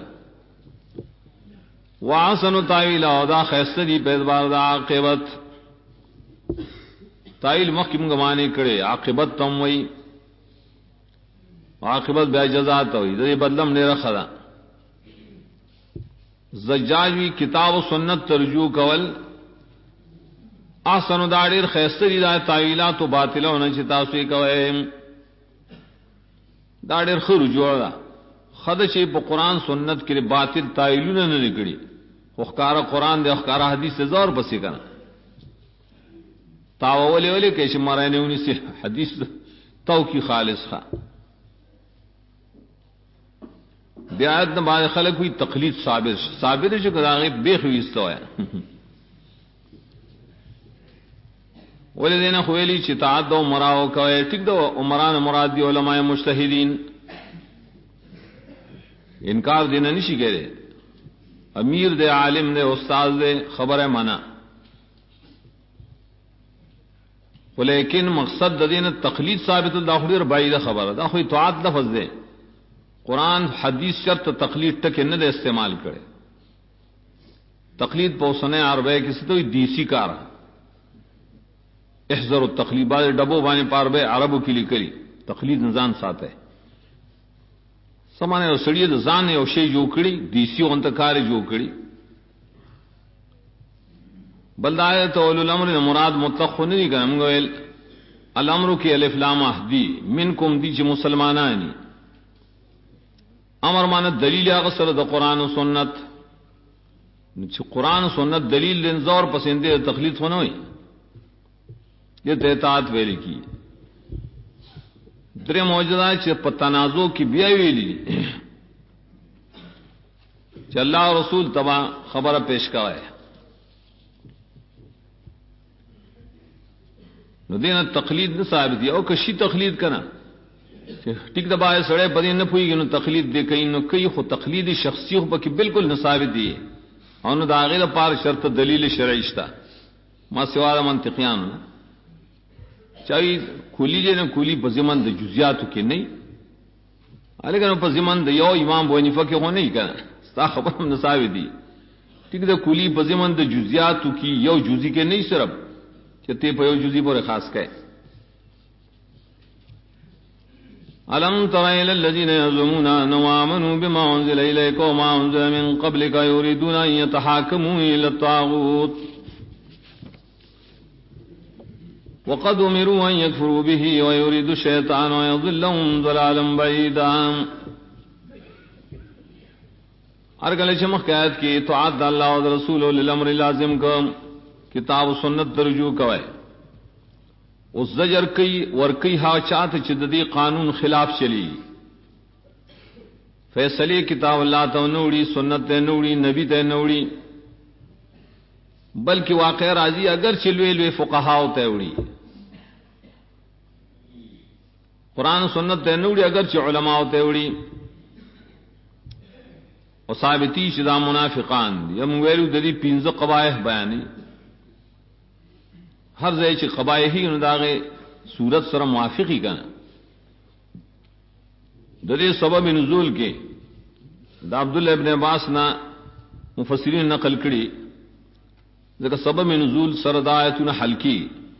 واسن تاویل او دا خیسته دي په اعتبار د عاقبت تاویل مخکې موږ باندې کړي عاقبت تم وای عاقبت بیا جزا ته وي د بدلم نه راخدا زجاجوی کتاب و سنت ترجو کول احسن داڑیر خیستری دا تاویلات و باطلون چی تاسوی کوئے داڑیر خرو جوڑا خدشی پا قرآن سنت کے باطل تاویلون نے نکڑی اخکارا قرآن دے اخکارا حدیث سے زور بسی کنا تاوہ ولی ولی کیش مرائنے انہی سے حدیث تو کی خالص خواہ بیایت نے بعض خلق ہوئی تقلید ثابت شو کہ آگے بیخ ہوئی استوایا ولی دینا خویلی چی تعد دو مراو کوئے ٹک دو عمران مراد دی علماء مجتہدین انکار دینا نشی کہہ رہے امیر دے عالم دے استاذ دے خبر مانا لیکن مقصد دینا تقلید ثابت داخلی اور بعید خبر دا خوی تعد لفظ دے قرآن حدیث شرط تقلید تک نہ دے استعمال کرے تقلید پوسنے عربے کسی تو دیسی کار احذر التقلیبات ڈبو بانے پار بے عربو کی لی کری تقلید نزان ساتھ ہے سمانے او سڑی زان او شی جو کڑی دیسی انتکار جو کڑی بلدایت اول الامر مراد مطلق نہیں کہ ہم گویل الامر کی الف لام احدی منکم دی چ مسلمانانی امر مانا دلیل اغسر دا قرآن و سنت چھ قرآن و سنت دلیل انزور پسندے تخلیط ہونا ہوئی یہ تحتاط ویلی کی درې موجوده چې په تنازع کې بیا ویلي چې الله رسول تبا خبره پیش کړه نو دینه تقلید نه ثابت دی او کشي تقلید کنا ټیک دبا سړی بدې نه پويږي نو تقلید دې کوي نو کوي خو تقلید شخصي خو پکې بالکل نه ثابت دی او نو دا غیر پار شرط دلیل شرعي شته ما سوا منطقيان چای کلی دې نه کلی په زمن د جزئیاتو کې نه الګنو په زمن د یو امام ابو حنیفه کې هو نه کنا ستا خبر هم نه ثابت دی ټیک د کلی په زمن د جزئیاتو کې یو جزئی کې نه صرف چې ته په یو جزئی پورې خاص کړي ألم تر إلى الذين يزعمون أنهم آمنوا بما أنزل إليك وما أنزل من قبلك يريدون أن يتحاكموا إلى الطاغوت وقد أمروا أن يكفروا به ويريد الشيطان أن يضلهم ضلالا بعيدا ارگل چمخ قید کی اطاعت اللہ و رسول للامر لازم کا کتاب و سنت رجوع کوئے اس زجر کی ورکی ہا چاہت چددی قانون خلاف چلی فیصلے کتاب اللہ تو نوڑی سنت تے نوڑی نبی تے نوڑی بلکہ واقع راضی اگر چلوے لوے فقہا ہوتے اڑی قرآن سنت تے نوڑی اگر چ علماء ہوتے اڑی اور ثابتی شدہ منافقان یم ویلو ددی پینځه قبایح بیانی ہر ځای چې قبایحی نو داغه صورت سره موافقی کنه د دې سبب نزول کې د عبد الله ابن عباس نا مفسرین نقل کړي ځکه سبب نزول سره د آیتونه حلقی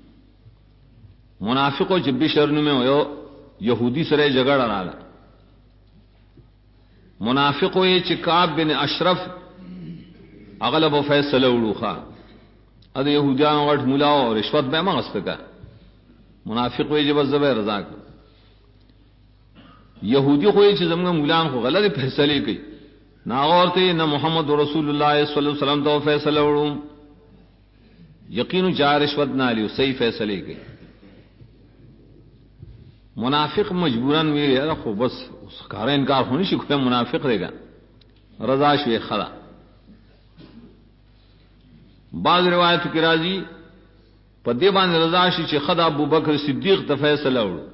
منافقو چې بشر نو مې یو يهودي سره جګړه رااله منافقو یې چې کعب بن اشرف اغلب فیصله وړوخه ا د يهودانو غټ مولا او رشوت به مغسته کا منافق وي چې بس زبر رضا کو يهودي خو چې زموږ مولان خو غلط فیصله کوي ناغورته نه محمد رسول الله صلی الله علیه وسلم ته فیصله وړو یقینو جا رشوت نه لیو صحیح فیصله کوي منافق مجبورن وی یاره خو بس کار انکار هونی شي کوم منافق دیګا رضا شوی خلا بعض روایت کی راضی په دې باندې رضا شي چې خدا ابو بکر صدیق ته فیصله وړو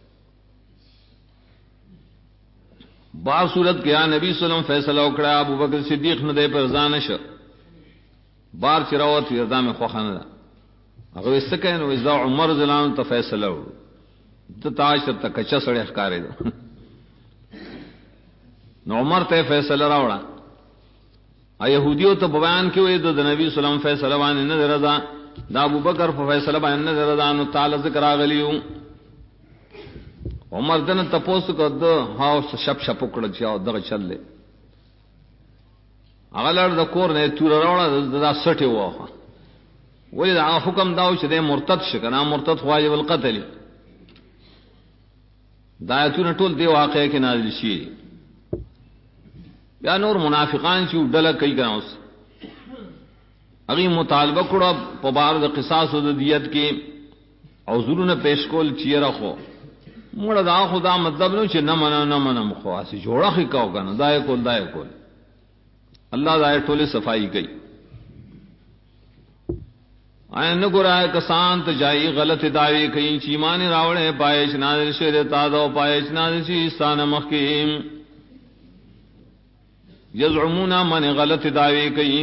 با صورت کې نبی صلی الله علیه وسلم فیصله وکړه ابو بکر صدیق نه دی پر ځان نشه بار چروت رضا مې خو خانه هغه وسکه نو اذا عمر زلان ته فیصله وړو ته تاج ته کچا سړی ښکارې نو عمر ته فیصله راوړه يهوديو ته بیان کې وې د نبی صلی الله علیه وسلم فیصله باندې نه رضا د ابو بکر په فیصله باندې نه رضا نو تعالی ذکر راغلیو عمر دنه تاسو کده هاو شپ شپ کړل چې او دغه چللې هغه لړ د کور نه تور راوړه د 60 وه ولې دا حکم داو چې د مرتد شکنه مرتد واجب القتل دا ایتونه ټول دی واقع کې نازل شي یا نور منافقان چې ډله کوي کنه اوس هغه مطالبه کړه په بار د قصاص او د دیت کې او زورونه پیش کول چې راخو مړه دا خدا مطلب نو چې نه منه مخو اسی جوړه خې کاو کنه دای کول الله دای ټوله صفائی کوي آئین گرائے کسان تجائی غلط دعوی کئی چی ایمان راوڑے پایش نازل شیر تادو پایش نازل شی استان مخیم یزعمون من غلط دعوی کئی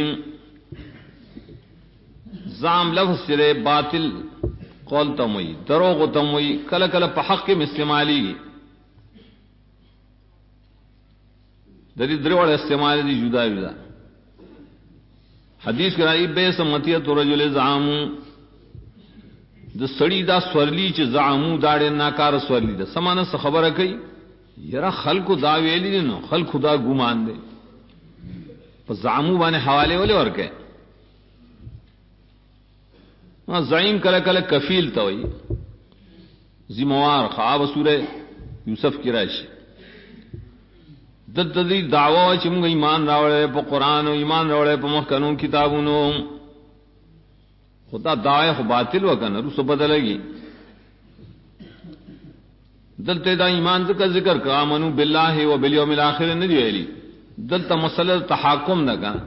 زام لفظ شرے باطل قول تموئی دروغ تموئی کل کل پا حق کے استعمالی دری دروڑ استعمالی دی جدا جدا حدیث کرائی بے سمتیت رجل زعامو د سړی دا سورلی چې زعامو داړه ناکار سورلی دا سمانه څه خبره کوي یره خلکو دا ویلی نو خلکو دا ګمان دي په زعامو باندې حواله ولې ورکه ما زعیم کله کله کفیل ته وي ذمہوار خواب سوره یوسف کی راشي د دې دعوا چې موږ ایمان راوړل په قران او ایمان راوړل په محکمو کتابونو خدا دعای خو باطل وکنه رسو بدلږي دلته دا ایمان ذکر کا امنو بالله و بالیوم الاخر نه دی ویلي دلته مسله تحاکم نه کا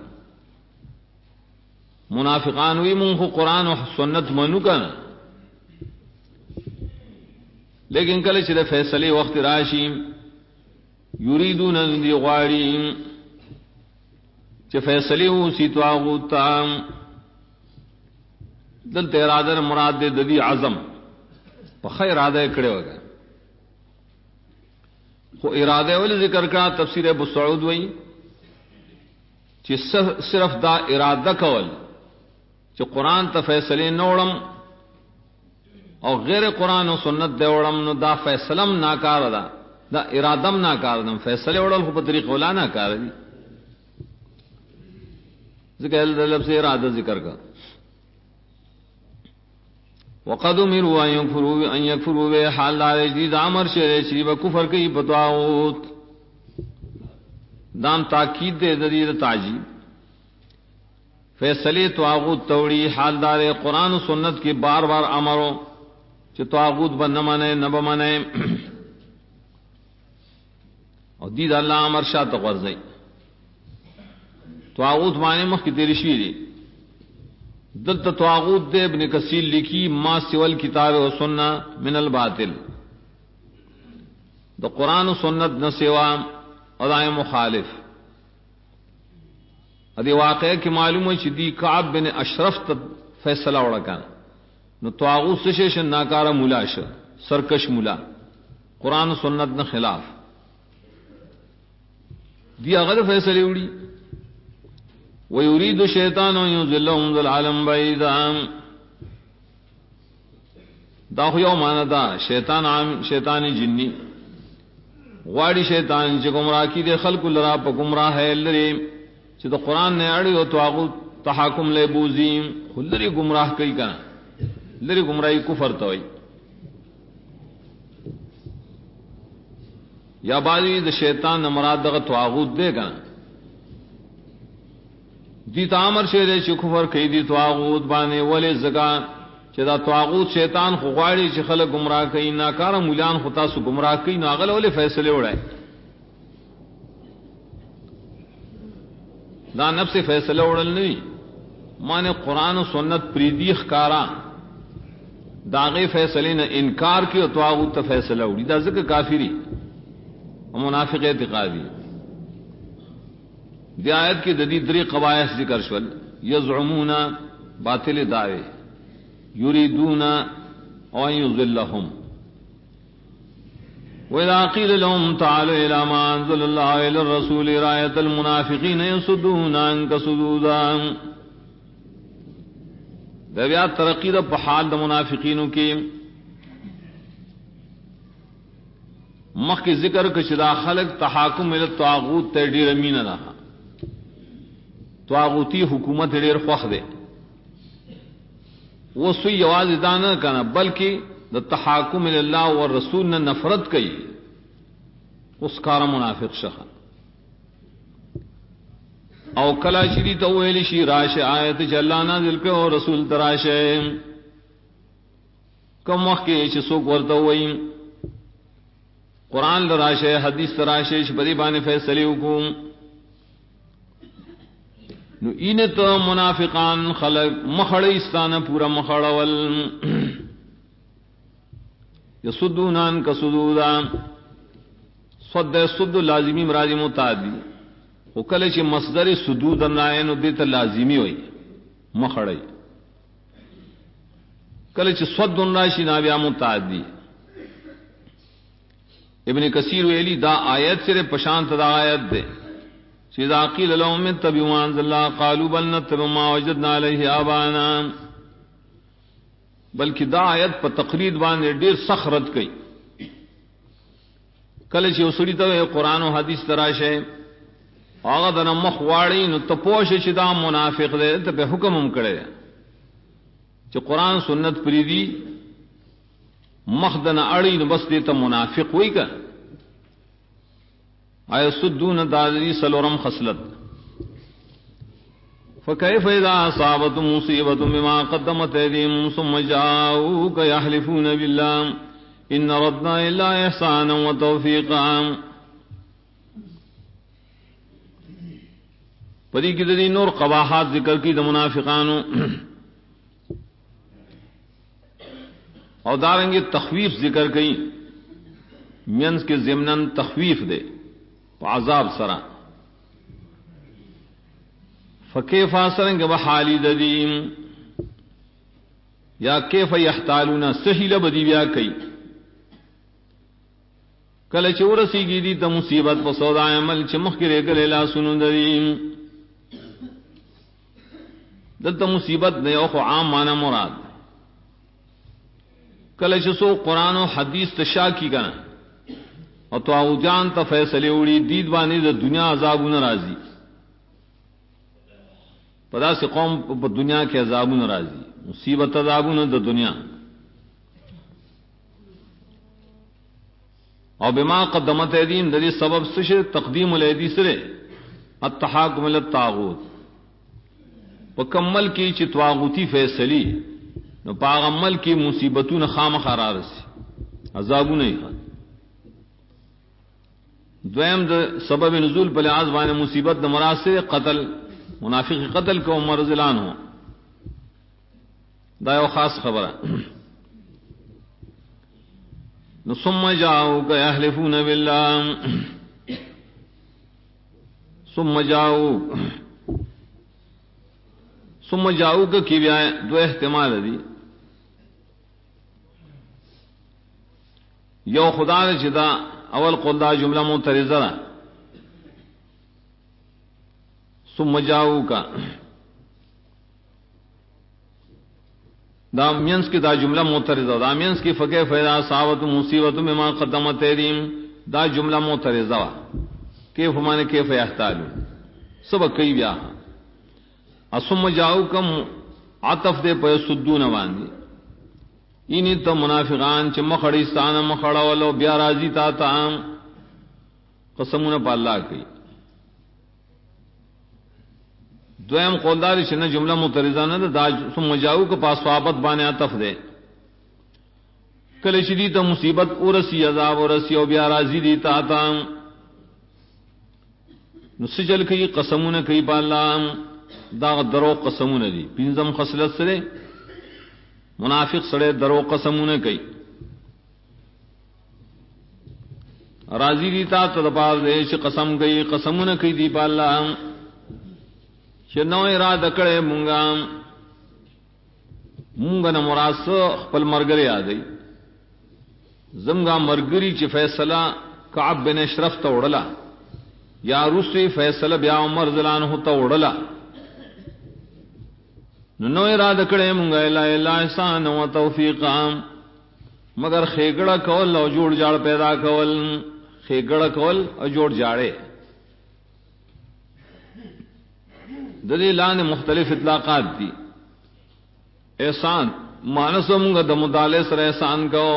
منافقان وی مونږ قرآن او سنت منو کنه لیکن کله چې د فیصله وخت راشي یریدون ان دی غواړي چې فیصله وسی طاغوت دلته اراده مراد د دې عزم په خیر اراده کړي وګا خو اراده ول ذکر کا تفسیر ابو سعود وای چې صرف دا اراده کول چې قرآن ته فیصله نوړم او غیر قرآن او سنت دی وړم نو دا فیصلم ناکار ده دا ارادم ناکار ده فیصله وړل خو په طریق ولا ناکار دي ذکر د لفظ اراده ذکر کا وقد امروا ان يكفروا به حال لا جديد امر شری و کفر کوي بتاوت دام تاکید دے ذریعہ تعجیب فیصلے طاغوت توڑی حالدار قرآن و سنت کی بار بار امروں کہ طاغوت بن نہ مانے نہ بمانے اور دید اللہ امر شاہ تغرزئی طاغوت مانے مخ کی تیری شیری دلت طاغوت دے ابن کثیر لکھی ما سوال کتاب و سنہ من الباطل دا قرآن و سنت نہ سوا ادائے مخالف ادی واقعہ کی معلوم ہے دی کعب بن اشرف فیصلہ وڑکان نو طاغوت سشن ناکارہ مولا سرکش مولا قرآن و سنت نہ خلاف دی اغد فیصلے اڑی وَيُرِيدُ الشَّيْطَانُ أَن يُضِلَّهُمْ ضَلَالًا بَعِيدًا دا خو یو معنی دا شیطان عام شیطانی جنی غواړي شیطان چې گمراه کی دے خلق لرا په گمراه ہے لري چې د قران نه اړي او طاغوت تحاکم له بوزیم خلری گمراه کوي کنه لري گمراهی کفر ته وي یا باندې د شیطان مراد دغه طاغوت دی کنه دی تامر شه چې کفر کوي دی طاغوت باندې ولې زګا چې دا طاغوت شیطان خو غواړي چې خلک گمراه کوي ناکاره مولان خو تاسو گمراه کوي نو هغه ولې فیصله وړای دا نفس فیصله وړل نه معنی قرآن و سنت پریدی ښکارا داغه فیصله نه انکار کی او طاغوت ته فیصله وړي دا ځکه کافری او منافق اعتقادي دی آیت کی د دې درې قبایح ذکر شول یزعمون باطل دعوی یریدون ان یضلهم وَإِذَا قِيلَ لَهُمْ تَعَالَوْا إِلَى مَا أَنزَلَ اللَّهُ إِلَى الرَّسُولِ رَأَيْتَ الْمُنَافِقِينَ يَصُدُّونَ عَنكَ صُدُودًا دا بیا ترقی دا پحال دا منافقینوں کی مخ کی ذکر کشدا خلق تحاکم الى الطاغوت تے ډیر مینه نه طاغوتی حکومت ډیر خوخ ده وہ سوی یواز دانه کنه بلکہ د تحاکم الى الله والرسول نے نفرت کی اس کار منافق شخ او کلا شری تو ویلی شی راش آیت جلا نازل کو رسول تراشه کوم وخت چې څوک ورته وایي قرآن لراشه حدیث تراشه شپدی باندې فیصله وکوم نو اینه ته منافقان خلق مخړی استانه پورا مخړول یسدون عن کسدودا صد صد لازمی مرادی متعدی او کله چې مصدر سدود نه نو دې ته لازمی وي مخړی کله چې صد راشي نا بیا متعدی ابن کثیر ویلی دا آیت سره پشانت دا آیت دے چې اذا قیل لهم اتبعوا ما انزل الله قالوا بل نتبع ما وجدنا عليه آباءنا بلکہ دا آیت په تقلید باندې ډیر سخت رد کړي کله چې وسړی ته قرآن او حدیث تراشه هغه د مخ واړی نو ته پوښ چې دا منافق دی ته په حکم هم کړی چې قرآن سنت پریدي مخدن اڑی نو بس دیتا منافق ہوئی کا آیا سدون دادری سلورم خصلت فکیف اذا اصابت مصیبت بما قدمت ایدیهم ثم جاؤوک یحلفون باللہ ان ردنا الا احسانا وتوفیقا. پدی کی دې نور قباحات ذکر کی د منافقانو او دارنگی تخویف ذکر کئی مینس کے ضمنن تخویف دے عذاب سرا فکیف سرنگ بحالی ددیم یا کیف یحتالون سہیل بدی بیا کئی کل چورسی کی دی تا مصیبت پا سودا عمل چمخ کرے گلے لا سنو ددیم دلتا مصیبت نے اوخو عام مانا مراد کل چسو قرآن و حدیث تشا کی کنا اور تو جان تا فیصلے اڑی دید بانی دا دنیا عذابون راضی پدا سے قوم پا دنیا کے عذابون راضی مصیبت عذابون دا دنیا اور بما قدمت ایدیم دلی سبب سشر تقدیم الایدی سرے التحاکم للطاغوت پکمل کی چی طاغوتی فیصلی نو پاغ عمل کی مصیبتون خام خرار سی عذابون ہی خان دویم دا سبب نزول پل آزبان مصیبت دا مراسر قتل منافق قتل کو عمر رضیلان ہو دا یو خاص خبر نو ثم جاؤک یحلفون باللہ ثم جاؤک کی بیا دو احتمال دی یو خدا نے چدا اول قدا جملہ معترضہ دا ثم جاؤک دا مینس کی دا جملہ معترضہ دا مینس کی فقہ فیدا صحابت مصیبت مما قدمت ایدیم دا جملہ معترضہ کیف مانے کیف یحتالون سبق کئی بیا ثم جاؤکم عطف دے پہ سدون واندی اینی تا منافقان چھ مخڑیستان مخڑا ولو بیا راضی تا تام قسمون پا اللہ کی دویم قولداری چھ جملہ مترزہ نہ دا ثم جاؤک پا صحابت بانے عطف دے کل شدی تا مصیبت ارسی عذاب ارسی او بیا راضی دی تا تام نسجل کی قسمون کی پا اللہ دا درو قسمون دی پینزم خصلت سرے منافق سڑے درو قسمون کئی راضی دیتا تدپار دے چھ قسم کئی قسمون کئی دی پا اللہ چھ نو اراد کڑے مونگا نمراس خپل مرگری آدئی زمگا مرگری چھ فیصلہ کعب بن اشرف تا اڑلا یا روسی فیصلہ بیا عمر ذلانہ تا اڑلا نو اراد کڑے مونگا الا احسان و توفیقا مگر خیگڑا کول او جوڑ جاڑ پیدا کول خیگڑا کول او جوڑ جاڑے دلیلان مختلف اطلاقات دی احسان مانسو مونگا دا مدالے سر احسان کو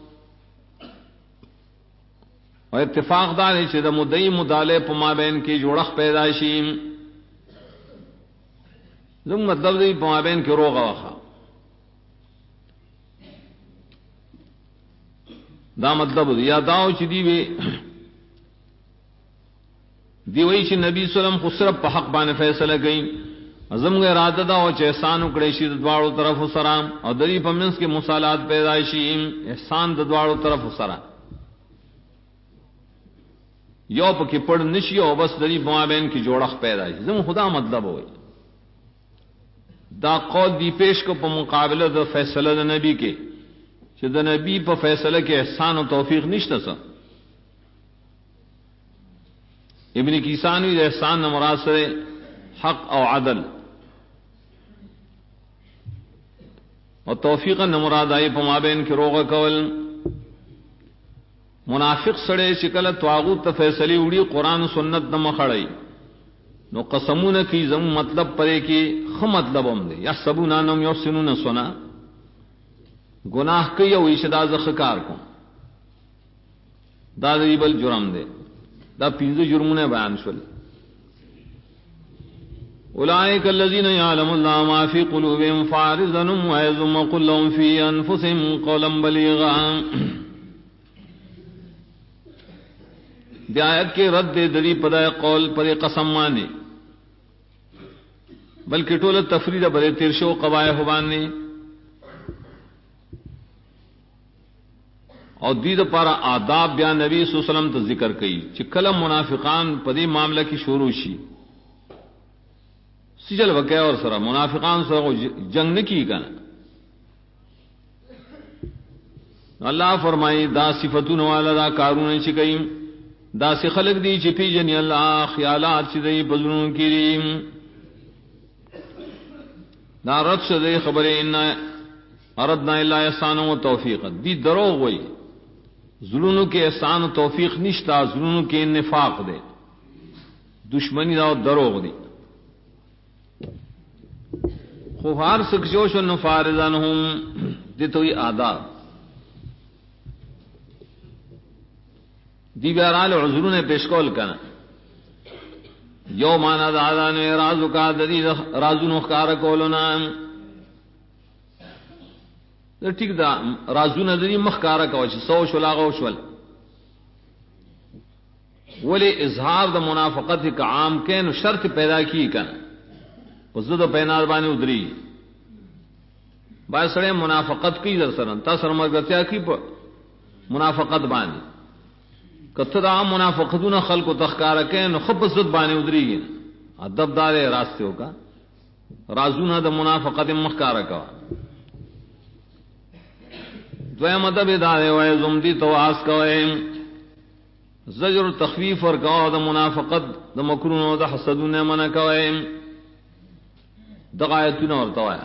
اور اتفاق داری چھ دا مدعی مدالے پما بین کی جوڑخ پیداشیم زم مطلب دی پما بین کی روغا وخا دا مطلب دی یا داو چی دیوئی چی نبی سلم خود صرف پا حق بان فیصلہ گئی ازم گئی ارادہ دا و چی احسان اکڑیشی ددوارو طرف سرام اور دری پا منس کے مصالات پیدایشی احسان ددوارو طرف سرام یو پا کی پڑ نشی و بس دری پما بین کی جوڑخ پیدایشی زم خدا مطلب ہوئی دا قول دی پیش کو پا مقابلہ دا فیصلہ دا نبی کے چھ دا نبی پا فیصلہ کے احسان و توفیق نشتا سا ابن کیسانوی دا احسان نمراد سے حق او عدل اور توفیق نمراد آئی پا مابین کی روغ کول منافق سڑے شکل طاغوت تا فیصلی اڑی قرآن و سنت نہ مخڑئی نو قسمون کی زم مطلب پرے کی خم مطلب ہم دے یا سبون انم یحسنون سنا گناہ کی او اشدا زخکار کو دا بل جرم دے دا پینز جرمون بیان شل اولئک الذین یعلم اللہ ما فی قلوبهم فاعرض عنهم وعظهم وقل لهم فی انفسهم قولا بلیغا د آیت کې رد دې په قول پر قسم باندې بلکې ټوله تفرید بل تیر شو قبایح باندې او دې لپاره آداب بیا نبی صلی الله علیه وسلم ته ذکر کړي چې کله منافقان په دې معاملې کې شروع شي سجل وکیا اور سره منافقان سره جنگ نه کی کنه الله فرمایي دا صفاتون والا دا کارونه چې کوي دا سي خلق دي چې پیجن الله خیالات چې دی بزرون کړي دا رد څه خبره ان اردنا الا احسان و توفیق دي دروغ وای زلونو کې احسان و توفیق نشتا زلونو کې نفاق دی دشمنی دا دروغ دی خو هر څوک جوش او نفارزانهم دي توي آداب دی بهرحال عذرونه پیش کول کنه یو معنا دا اذان رازو کا د دې رازونو ښکار کولونه دا ټیک دا رازونه د دې مخکاره کوي چې سو شلاغه شول ولی اظهار د منافقت کا عام کین شرط پیدا کی کنه وزد پینار باندې ودری با سره منافقت کی در سره تاسو مرګتیا کی په منافقت باندې کته دا منافقتون خلق تخکار کین خب زد باندې ودری ادب دار راسته ہوگا رازونه د منافقت مخکاره کا دویم ادب دار وای زمدی تواس کوي زجر تخفیف اور کا د منافقت د مکرون او د حسدونه منع کوي دغایتونه ورته وای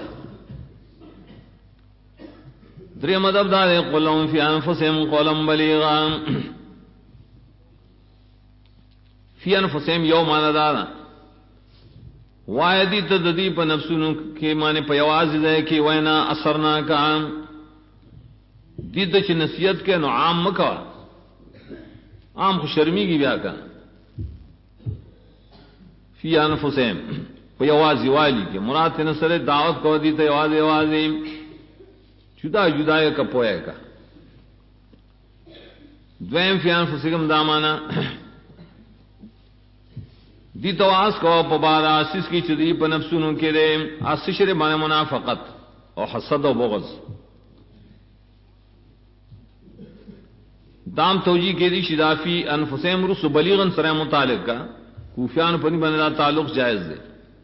دریم ادب دار قولهم فی انفسهم قولا بلیغا فی انفسهم یوم اندانا وایدی تددی په نفسونو کې معنی په یواز ده کې وینا اثرنا کا دې د چې نصیحت کې نو عام مکا عام خو شرمېږي بیا کا فی انفسهم په یواز والی کې مراد نه سره دعوت کو دي ته یواز جدا جدا یې کپویا کا دویم فی انفسهم دامانا دی تواس کو په بار اساس کی چدی په نفسونو کې ده اسشر باندې منافقت او حسد او بغض دام توجی کې دي شدافی انفسهم رس بلیغن سره متعلق کا کوفیان په باندې تعلق جائز ده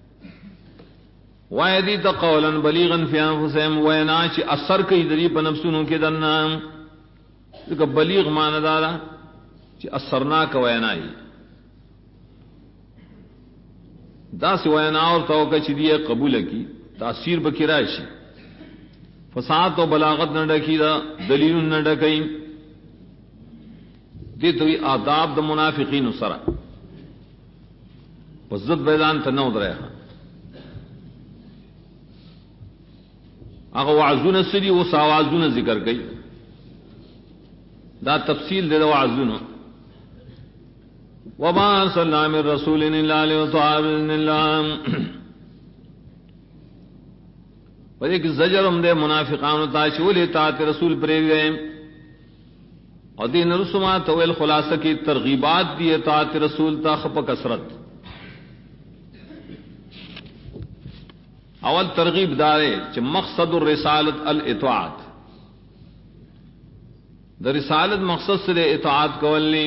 وایدی تقولا بلیغا فی انفسهم وینا چې اثر کوي د په نفسونو کې دنه دغه بلیغ معنی دارا چې اثرنا کوي نه دا سی وینا اور توقع چی دی قبول کی تاثیر بکی راشی فساد و بلاغت نہ ڈکی دا دلیل نہ ڈکی دی توی آداب دا منافقین سرا وزد بیدان تنو در رہا اگا وعزون سری وہ ساوازون ذکر گئی دا تفصیل دے دا وعزون وما ارسلنا من رسول الا ليطاع باذن الله ولیک زجرم دے منافقان تا چولے اطاعت رسول پرے گئے اور دین رسما تویل خلاصہ کی ترغیبات دی اطاعت رسول تا خپ کثرت اول ترغیب دارے کہ مقصد الرسالت الاطاعت در رسالت مقصد سے اطاعت کولی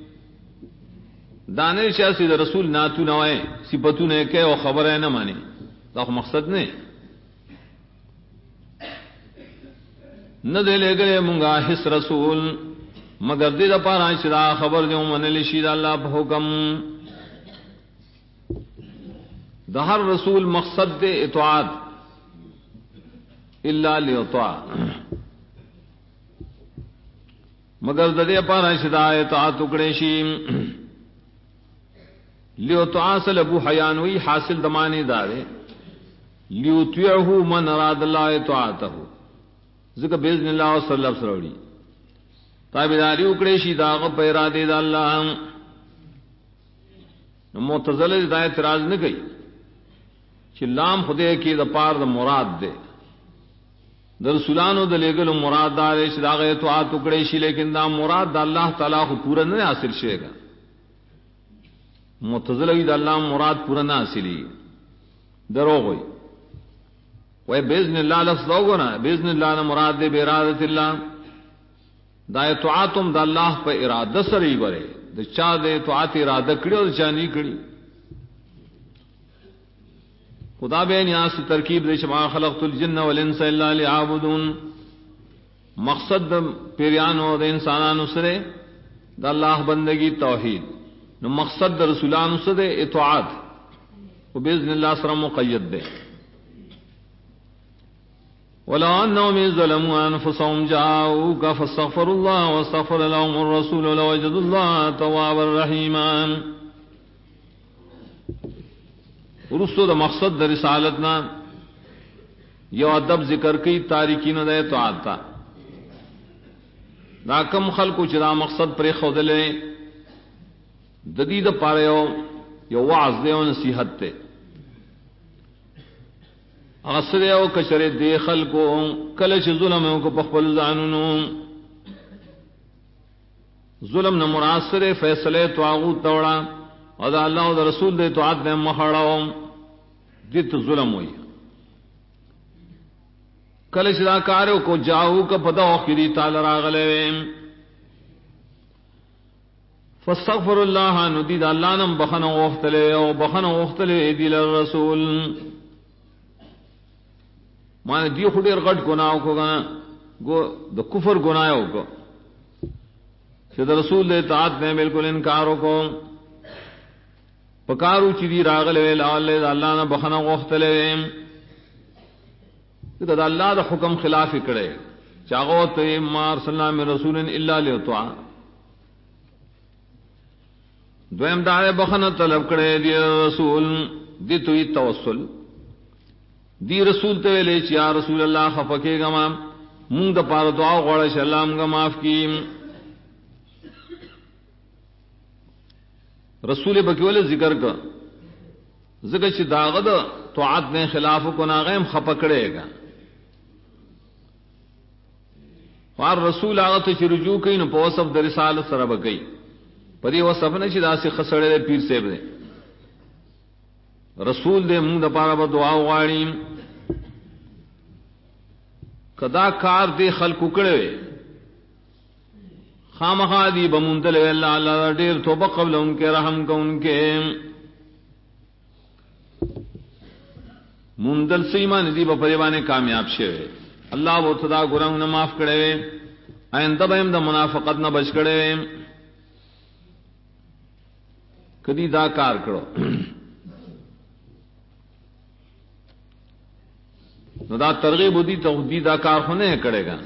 دانے شاسی دا رسول ناتو نوائے صفتو نے کہ وہ خبر ہے نہ مانی دا مقصد نہیں نہ دے لے گئے منگا حس رسول مگر دے دا پارا شدا خبر دے من لشید اللہ پہ حکم دا ہر رسول مقصد دے اطاعت الا لیطاع مگر دے پارا شدا اطاعت اکڑے شیم لیطاع سلبو حیانوی حاصل دمانی دارے لیطیعہو من اراد اللہ اطاعتہو ذکر بیزن اللہ صلی اللہ علیہ وسلم تابداری اکڑے شی داغ پہ ارادے دا اللہ معتزلہ دا اعتراض نہ گئی کہ لام خدے کی دا پار دا مراد دے دا رسولانو دا لگل مراد دارے شی داغ اطاعت اکڑے شی لیکن دا مراد دا اللہ تعالیٰ کو پورا نہیں حاصل شے گا معتزلہ دا اللہ مراد پورا نہ حاصلی دروغ ہوئی وہ باذن اللہ لفظ لوگو نا باذن اللہ نا مراد دے بارادت اللہ دا اطاعتم دا اللہ پہ ارادہ سری گرے دا چاہ دے اطاعت ارادہ کڑی اور چاہ نہیں کڑی خدا بے نیاز ترکیب دے شما خلقت الجن والانس الا ليعبدون مقصد پیریانو دا انسانانو سرے دا اللہ بندگی توحید نو مقصد دا رسولانو سرے اطاعت و باذن اللہ سر مقید دے ولو انهم ظلموا انفسهم جاءوك فاستغفروا الله واستغفر لهم الرسول لوجدوا الله توابا رحيما ورسو دا مقصد دا رسالتنا یو ادب ذکر کی تاریکین دا اطاعت تا دا کم خلقو چدا مقصد پر خودلے ددید پاریو یو وعظ دے و نصیحت تے اغسر او کشر دے خلقو کلچ ظلم کو پخبل زانونو ظلم نمراسر فیصلے طاغوت توڑا اور دا اللہ و دا رسول دے طاعت دے مخڑاو دیت ظلم ہوئی کلچ دا کارو کو جاؤ کا پدا اخری تعالی راغلے فاستغفر اللہ ندید اللہ نم بخن اوختلے او بخن اوختلے دیل الرسول مانے دی خودیر غٹ گناہوں کو گنا گو دا کفر گناہوں کو شد رسول دے اطاعت نے بالکل انکاروں کو پکارو چی دی راغلے لعلے دا اللہ نا بخنا غختلے دا اللہ دا حکم خلاف کرے چاغوت ما ارسلنا من رسول الا لیطاع دویم دارے بخنا طلب کرے دی رسول دی توی توسل دی رسول تے لے چیا رسول اللہ خفکے گا مام مونگ دا پار دعا غوڑا شلام گا معاف کی رسول بکیول ذکر کا ذکر چی داغد طاعت نے خلاف کو ناغیم خپکڑے گا وار رسول آغت چی رجوع کئی نو پوصف در رسالت سر بکئی پدی وصف نے چی دا سی خسڑے دے پیر سیب دے رسول دے مونگ دا پارا با دعا غاڑیم کدا کار دے خلق کڑے خامخا دی بمندل اللہ اللہ دیر توبہ قبل ان کے رحم کا ان کے مندل سیمان دی بپریوانے کامیاب شوے اللہ وہ تدا گناہ نہ معاف کرے آئندہ بہم دا منافقت نہ بچ کرے کدی دا کار کرو نو دا ترغیب دی تو دی دا کار ہونے کرے گا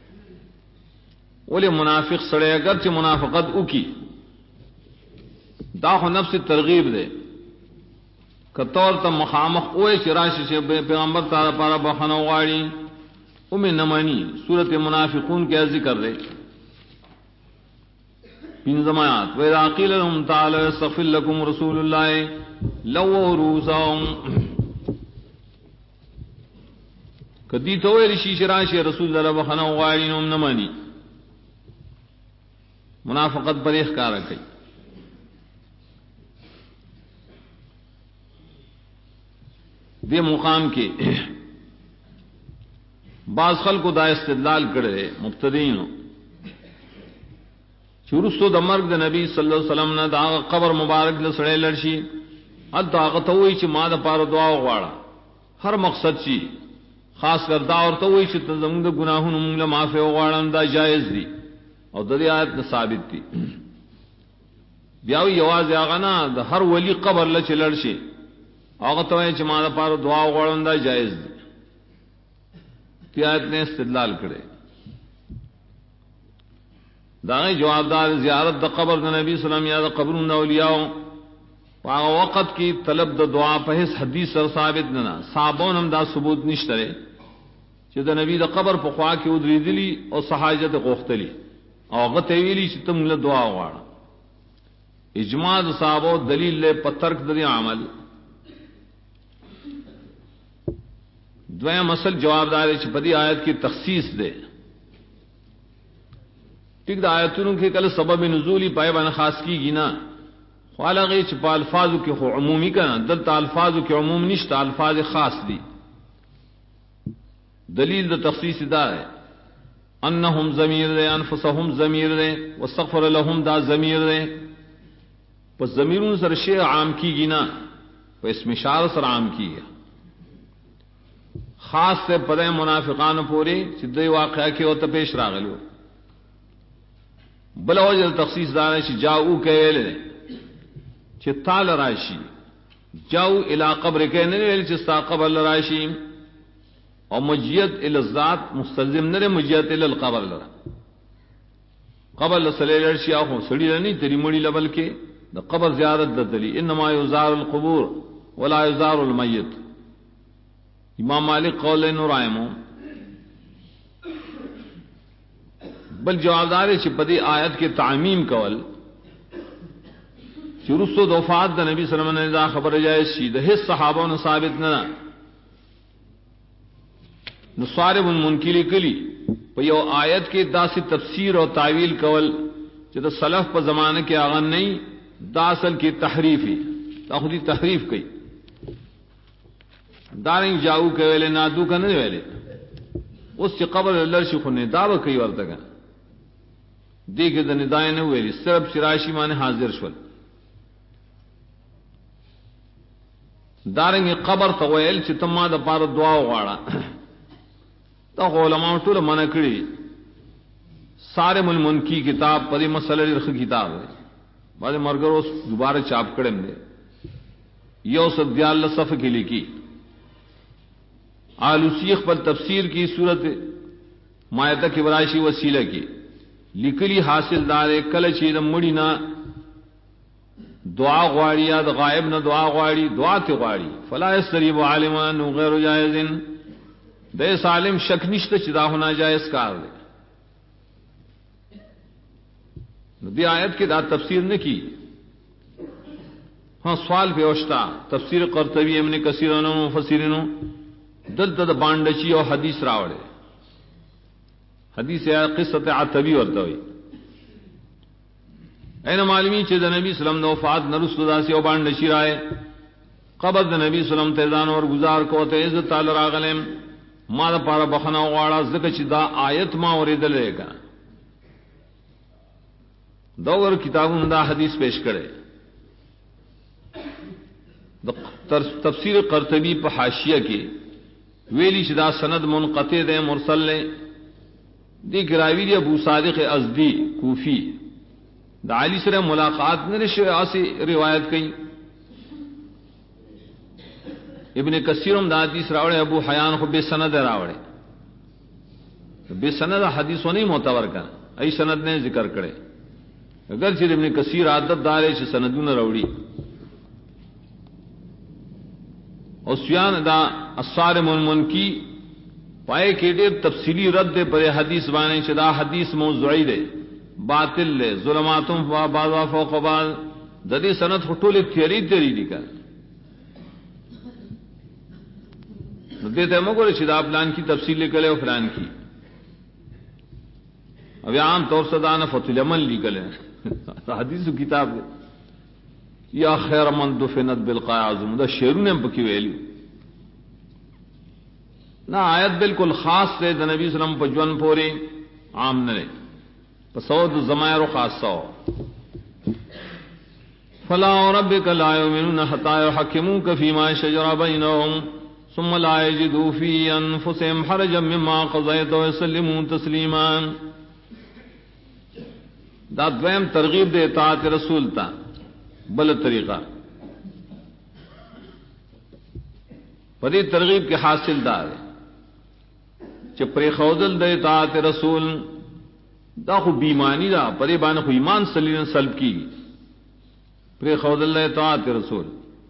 اولی منافق سڑے اگرچہ منافقت او کی دا خو نفس ترغیب دے کطور تا مخامخ اوے چراشی سے پیغمبر تارا پارا بخنا غاڑی امی نمانی سورت منافقون کیا ذکر دے پین زمایات وَإِذَا قِيلَ لَهُمْ تَعَالَوْا يَسْتَغْفِرْ لَكُمْ رَسُولُ اللَّهِ لَوَّوْا رُؤُوسَهُمْ کدی تو رشی شراشی رسول اللہ بخنا غاڑی نوم نمانی منافقت پر اخکار کئی دے مقام کے بعض خلق کو دا استدلال کرے مبتدین چورستو دا مرگ دا نبی صلی اللہ علیہ وسلم نے دا قبر مبارک لسڑے لڑشی ال طاقتوئی چی ما دا پار دعا غواړه ہر مقصد چی خاص کر دا اور توئی چی زمون دا گناہوں مونږ معافی غواړم دا جائز دی او د دې آیت نه ثابت دي بیا وی आवाज هغه نه د هر ولی قبر لچ لړ شي هغه ته چې ما لپاره دعا وغواړم دا جایز دي دې آیت نے استدلال کړي دا جوابدار زیارت د قبر د نبی صلی الله علیه وسلم یا د قبرونو د اولیاء هغه وخت کې طلب د دعا په هیڅ حدیث سره ثابت نه صحابون هم دا ثبوت نشته چې د نبی د قبر په خوا کې ودریدلی او صحاجت غوښتلی او غته ویلی چې تم له دعا وغواړه اجماع صحابو دلیل له پترک د عمل دویم اصل جوابدار چې په دې آیت کې تخصیص ده ٹھیک دا آیتونو کې کله سبب نزولی پای باندې خاص کیږي نه خالغه چې په الفاظو کې خو عمومي کنا دلته الفاظو کې عموم نشته الفاظ خاص دي دلیل د تخصیص دا ہے انهم ضمیر دے انفسهم ضمیر دے واستغفر لهم دا ضمیر دے پس ضمیرون سره شی عام کیږي نه په اسم اشاره سره عام کیږي خاص سے پدے منافقان پوری چې دوی واقعہ کې او ته پیش راغلو بل وجه تخصیص دار چې جاءو کېل چې تعال راشي جاءو الی قبر کې نه ویل چې ستا قبر راشي او مجیت ال الذات مستلزم نه مجیت ال القبر لرا قبر لسلیل شي اخو سړی نه تری مړی لبل کې د قبر زیارت د دلی انما یزار القبور ولا یزار المیت امام مالک قول نو رایمو بل جوابدار چې په دې آیت کې تعمیم کول چې رسو د وفات د نبی صلی الله علیه وسلم نه خبره جایز شي د هیڅ صحابو نه ثابت نه نو صارب المنکلی کلی په یو آیت کې داسې تفسیر او تعویل کول چې د سلف په زمانه کې هغه نه دا اصل کې تحریف ہے تاخذی تحریف کوي دارنګ جاو کوي نه دو کنه ویلې اوس چې قبر الله شي خو نه دا به کوي ورته کنه دغه د ندای نه ویلې صرف شراشی معنی حاضر شول دارنګ قبر ته ویل چې تما د پاره دعا وغواړه تا علماء ټول منع کړی صارم المنکی کتاب په دې مسله لري کتاب دی باندې مرګر اوس دوباره چاپ کړم دی یو صدیال صف کې لیکي آلوسی خپل تفسیر کی صورت مائده کې ورایشی وسیله کې لیکلی حاصل دار کله چې د مړی نه دعا غواړي یا د غائب نه دعا غواړي دعا ته غواړي فلا یستریب عالمان غیر جائز د سالم شک نشته چې دا ہونا جائز کار دی نو دی آیت کې دا تفسیر نه کی ہاں سوال په اوشتا تفسیر قرطبی ابن کثیر او مفسرینو دلته د باندچی او حدیث راوړي حدیث یا قصه عتبی ورته وي اینه معلومی چې د نبی صلی الله علیه وسلم د وفات نرسو داسې او باندچی راي قبر د نبی صلی الله علیه وسلم ته ځان اور گزار کوته عزت تعالی راغلم ما د پاره بخنه غواړه ځکه چې دا آیت ما اوریدلې کا دوور کتابونو دا حدیث پیش کړي د تفسیر قرطبی په حاشیه کې ویلی چې دا سند منقطع ده مرسل له دی ګراوی دی ابو صادق ازدی کوفی د علی سره ملاقات نه شوی اسی روایت کړي ابن کثیرم دا حدیث راوړی ابو حیان خو به سند راوړی به سند حدیثونه معتبر کړه ای سند نه ذکر کړي اگر چې ابن کثیر عادت دار چې سندونه راوړي او سفیان دا الصارم المنکی پای کې ډېر تفصیلی رد پر حدیث باندې چې دا حدیث موضوعی دی باطل له ظلماتم بعض فوق بعض د دې سند ټولې تیری دی کا نو دې ته موږ چې دا پلان کی تفصیل لیکل او فلان کی او عام طور سے دانه فتح العمل لیکل ہے حدیث کتاب دی یا خیر من دفنت بالقاع اعظم دا شعرونه پکې ویلو نا آیت بالکل خاص ہے د نبی صلی الله علیه وسلم په ژوند پورې عام نه په سود زمایر خاصه فلا ربک لا یؤمنون حتى يحكموك فيما شجر بينهم ثم لا يجدوا في انفسهم حرجا مما قضيت ويسلموا تسليما دا دویم ترغیب دے اطاعت رسول تا بل طریقہ پدی ترغیب کے حاصل دار چې پرې خودل د اطاعت رسول دا خو بیمانی دا پرې باندې خو ایمان سلب کی پرې خودل د اطاعت رسول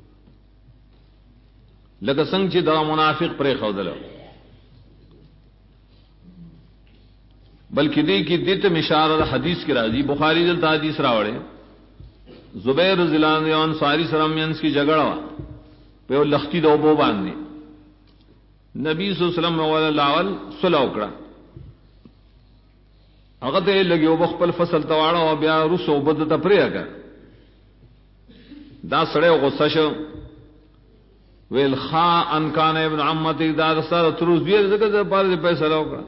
لکه څنګه چې دا منافق پرې خودل بلکہ دی کی دیت مشارہ حدیث کی راضی بخاری دل حدیث راوڑے زبیر رضی اللہ عنہ انصاری سرمینس کی جگڑا پہ لختی دو بو باندھنے نبی صلی اللہ علیہ وسلم لاول صلح وکړه هغه ته لګي او خپل فصل تواړه او بیا رسو بد ته پرې اګه دا سړی غصه شو ویل خا ان کان ابن عمتی دا سره تروس دی زګه په فیصله وکړه.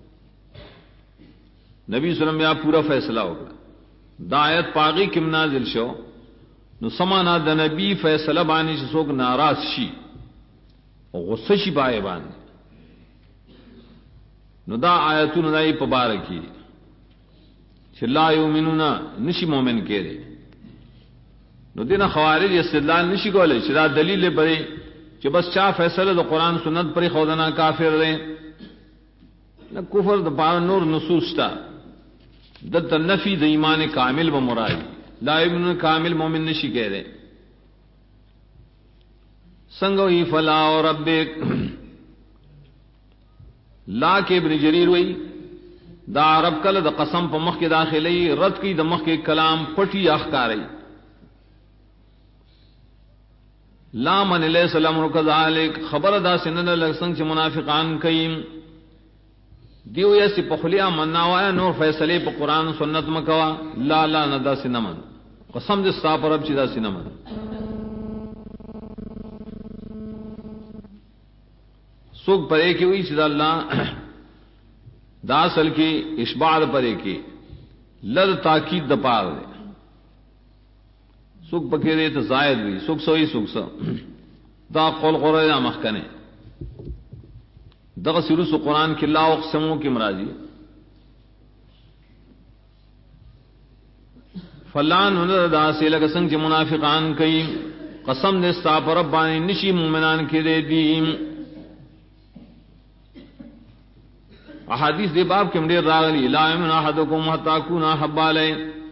نبی صلی الله علیه وسلم یا پورا فیصله وکړه. دا آیت پاغي کې نازل شو نو سمانا د نبی فیصله باندې چې څوک ناراض شي او غصه شي پای باندې نو دا آیتونه دای په بار کې چې لا یؤمنون نشي مؤمن کېږي. نو دینه خوارج استدلال نشي کولای چې دا دلیل لري چې بس چا فیصله د قران سنت پر خودنا کافر دی. نه کفر د بار نور نصوص تا د نفي د ایمان کامل و مراد لا یؤمنون کامل مؤمن نشي کېږي. څنګه وی فلا ربک لا کې ابن جریر وی دا عرب کله د قسم په مخ کې داخلي رد کی د مخ کې کلام پټي اخکاری لا من علیہ السلام وکذالک خبر دا سنن لسنگ چې منافقان کئم دیو یا سی پخلیا مناوایا نور فیصله په قران و سنت مکوا لا لا ندا سنمن قسم دې صاحب رب چې دا سنمن سوق پرې کې وی چې الله دا اصل کې اشباع پرې کې لد تاکید د پاره سوق پکې دې ته زائد وی سوق سوې سوق سو دا قول قرآن مخکنه دغه سورۃ قرآن کې لا اقسمو کې مرادي فلان دا سیل کسنګ چې منافقان کوي قسم دې ستاپ رب باندې نشي مومنان کې دې احادیث دې باب کې موږ راغلي لا یمن احدکم حتا کون حب علی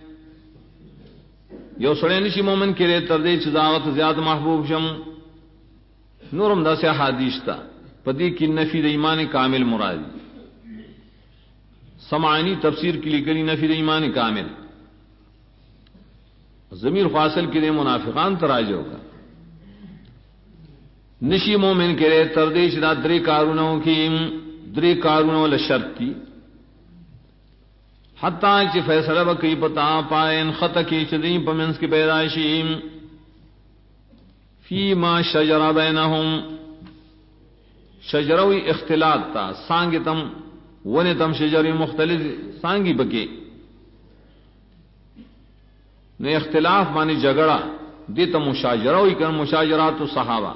یو سړی نشي مومن کې تر دې چې دعوت زیات محبوب شم. نورم داسې احادیث تا پدې کې نفي د ایمان کامل مراد سمعانی تفسیر کې لیکلي نفي د ایمان کامل ضمیر فاصل کې د منافقان تراجه ہوگا نشی مومن کې تر دې چې دا درې کارونو ول شرط کی حتا چې فیصله وکړي پتا پاین خطا کې چې دې پمنس کې پیدائشی فيما شجر بينهم شجروی اختلاط تا سانگ تم ون تم شجری مختلف سانگی بکے نو اختلاف مانی جگڑا دیتا مشاجروی کن مشاجرات الصحابہ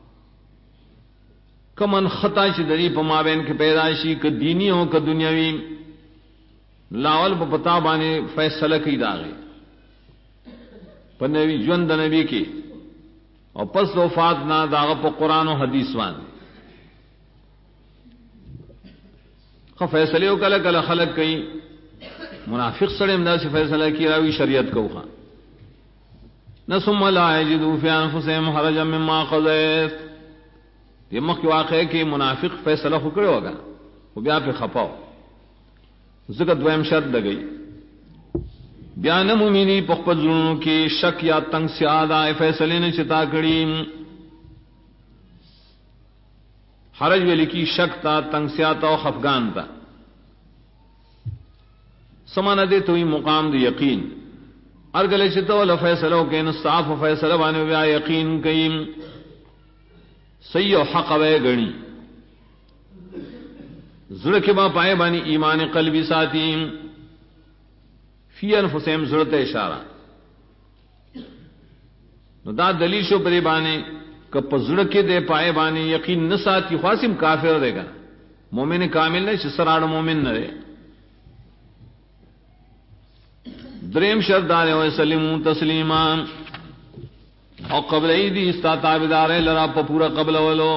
کمن خطا چی دری پا مابین کے پیدائشی که دینی ہو که دنیاوی لاول پا پتا بانی فیصلہ کی داغی پا نبی جوند نبی کی اور پس وفات نا داغ پا قرآن و حدیث وان فیصلے کل کل خلق کئی منافق سڑے امداد سے فیصلہ کی راوی شریعت کو خان نسم لا یجدوا فی انفسهم حرجا مما قضیت یہ مخ واقع کہ منافق فیصلہ خکڑے ہوگا وہ بیا پہ خپاؤ ذکر دویم شرط لگئی بیان مومنی پخپزرونوں کی شک یا تنگ سیادہ فیصلے نے چتا کڑی حرج ویلی کی شک تا تنگ سیاتا و خفگان تا سمانا دے توی مقام دی یقین ارگلے چتا والا فیصلوں کے نصاف و فیصلہ بانے ویا یقین کئیم سی و حق وے گنی زڑک با پائے بانی ایمان قلبی ساتیم فی انفسهم زڑت اشارہ نو دا دلیل شو پدی بانے کہ پزڑ کے دے پائے بانی یقین نہ ساتھی خاصم کافر دے گا مومن کامل نے سراڑ مومن نہ رہے. دریم شرط دار و سلموا تسلیما او قبل ایدی استا تابعدار لرا پورا قبل ولو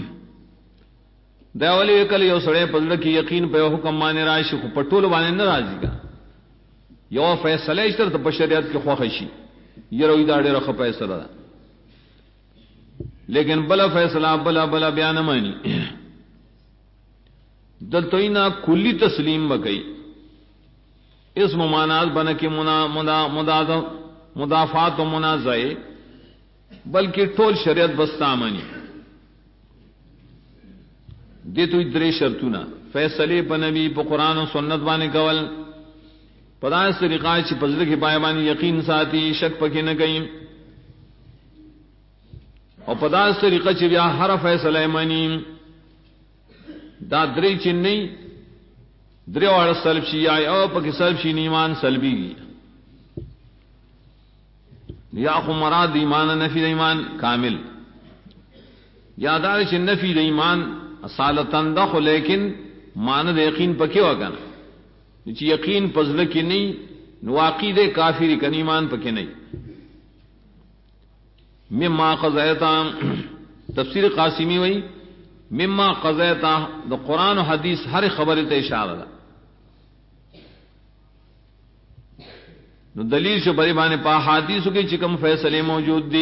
دا ولی کله یو سړی پزړه کې یقین په حکم باندې راشي خو پټول باندې نه راځي کا یو فیصله ایستر د بشریت کې خوښ شي یره دا ډېر ښه فیصله ده لیکن بلا فیصلہ بلا بیان مانی دلتوینا کلی تسلیم بگئی اس ممانات بنا کے مدافعات و منازعے بلکہ ٹول شریعت بستا مانی دے تو ادرے شرطونا فیصلے پا نبی پا قرآن و سنت بانے کول پدائے طریقہ چی پزر کے پائے بانی یقین ساتھی شک پکے نہ گئیم او په داسې طریقه چې بیا هر فیصله منی دا درې چې نه درې وړ سلب شي او په کې سلب شي ایمان سلبي یا خو مراد ایمان نفی د ایمان کامل یادار چې نفی د ایمان اصالتاً دخو لیکن معنی د یقین پکې وکنه چې یقین پزله کې نه نو عقیده کافری کنه ایمان پکې نه مما قضیتا تفسیر قاسمی وی مما قضیتا د قران او حدیث هر خبره ته اشاره ده نو دلیل شو بری باندې په حدیثو کې چې کوم فیصله موجود دي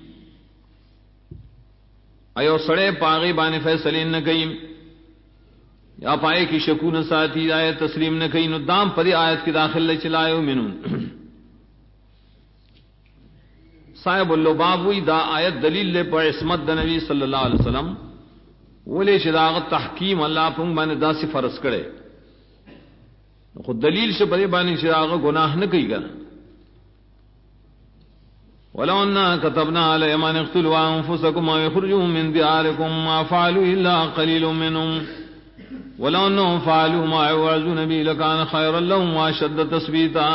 ایو سړی پاغي باندې فیصله نه کوي یا پای کی شکون ساتي آیت تسلیم نه کوي نو دام پر آیت کې داخله چلایو منون صاحب اللباب وی دا آیت دلیل له پر عصمت د نبی صلی الله علیه وسلم ولې شداغ تحکیم الله په باندې داسې فرض کړي خو دلیل شه په باندې شداغ گناہ نه کوي ګر ولو ان كتبنا عليهم ان اقتلوا انفسكم ويخرجوا من دياركم ما فعلوا الا قليل منهم ولو انهم فعلوا ما يوعظون به لكان خيرا لهم واشد تثبيتا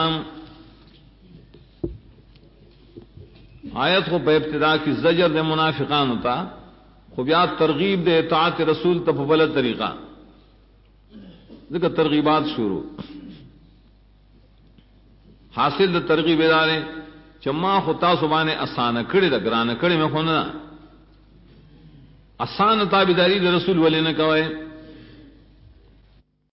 آیت کو په ابتدا کې زجر د منافقان ہوتا خو بیا ترغیب د اطاعت رسول ته په بل طریقہ ذکر ترغیبات شروع حاصل د ترغیب ادارې چما خطا سبحانه اسانه کړي د ګرانه کړي مې خو نه اسانه تابعداري د رسول ولې نه کوي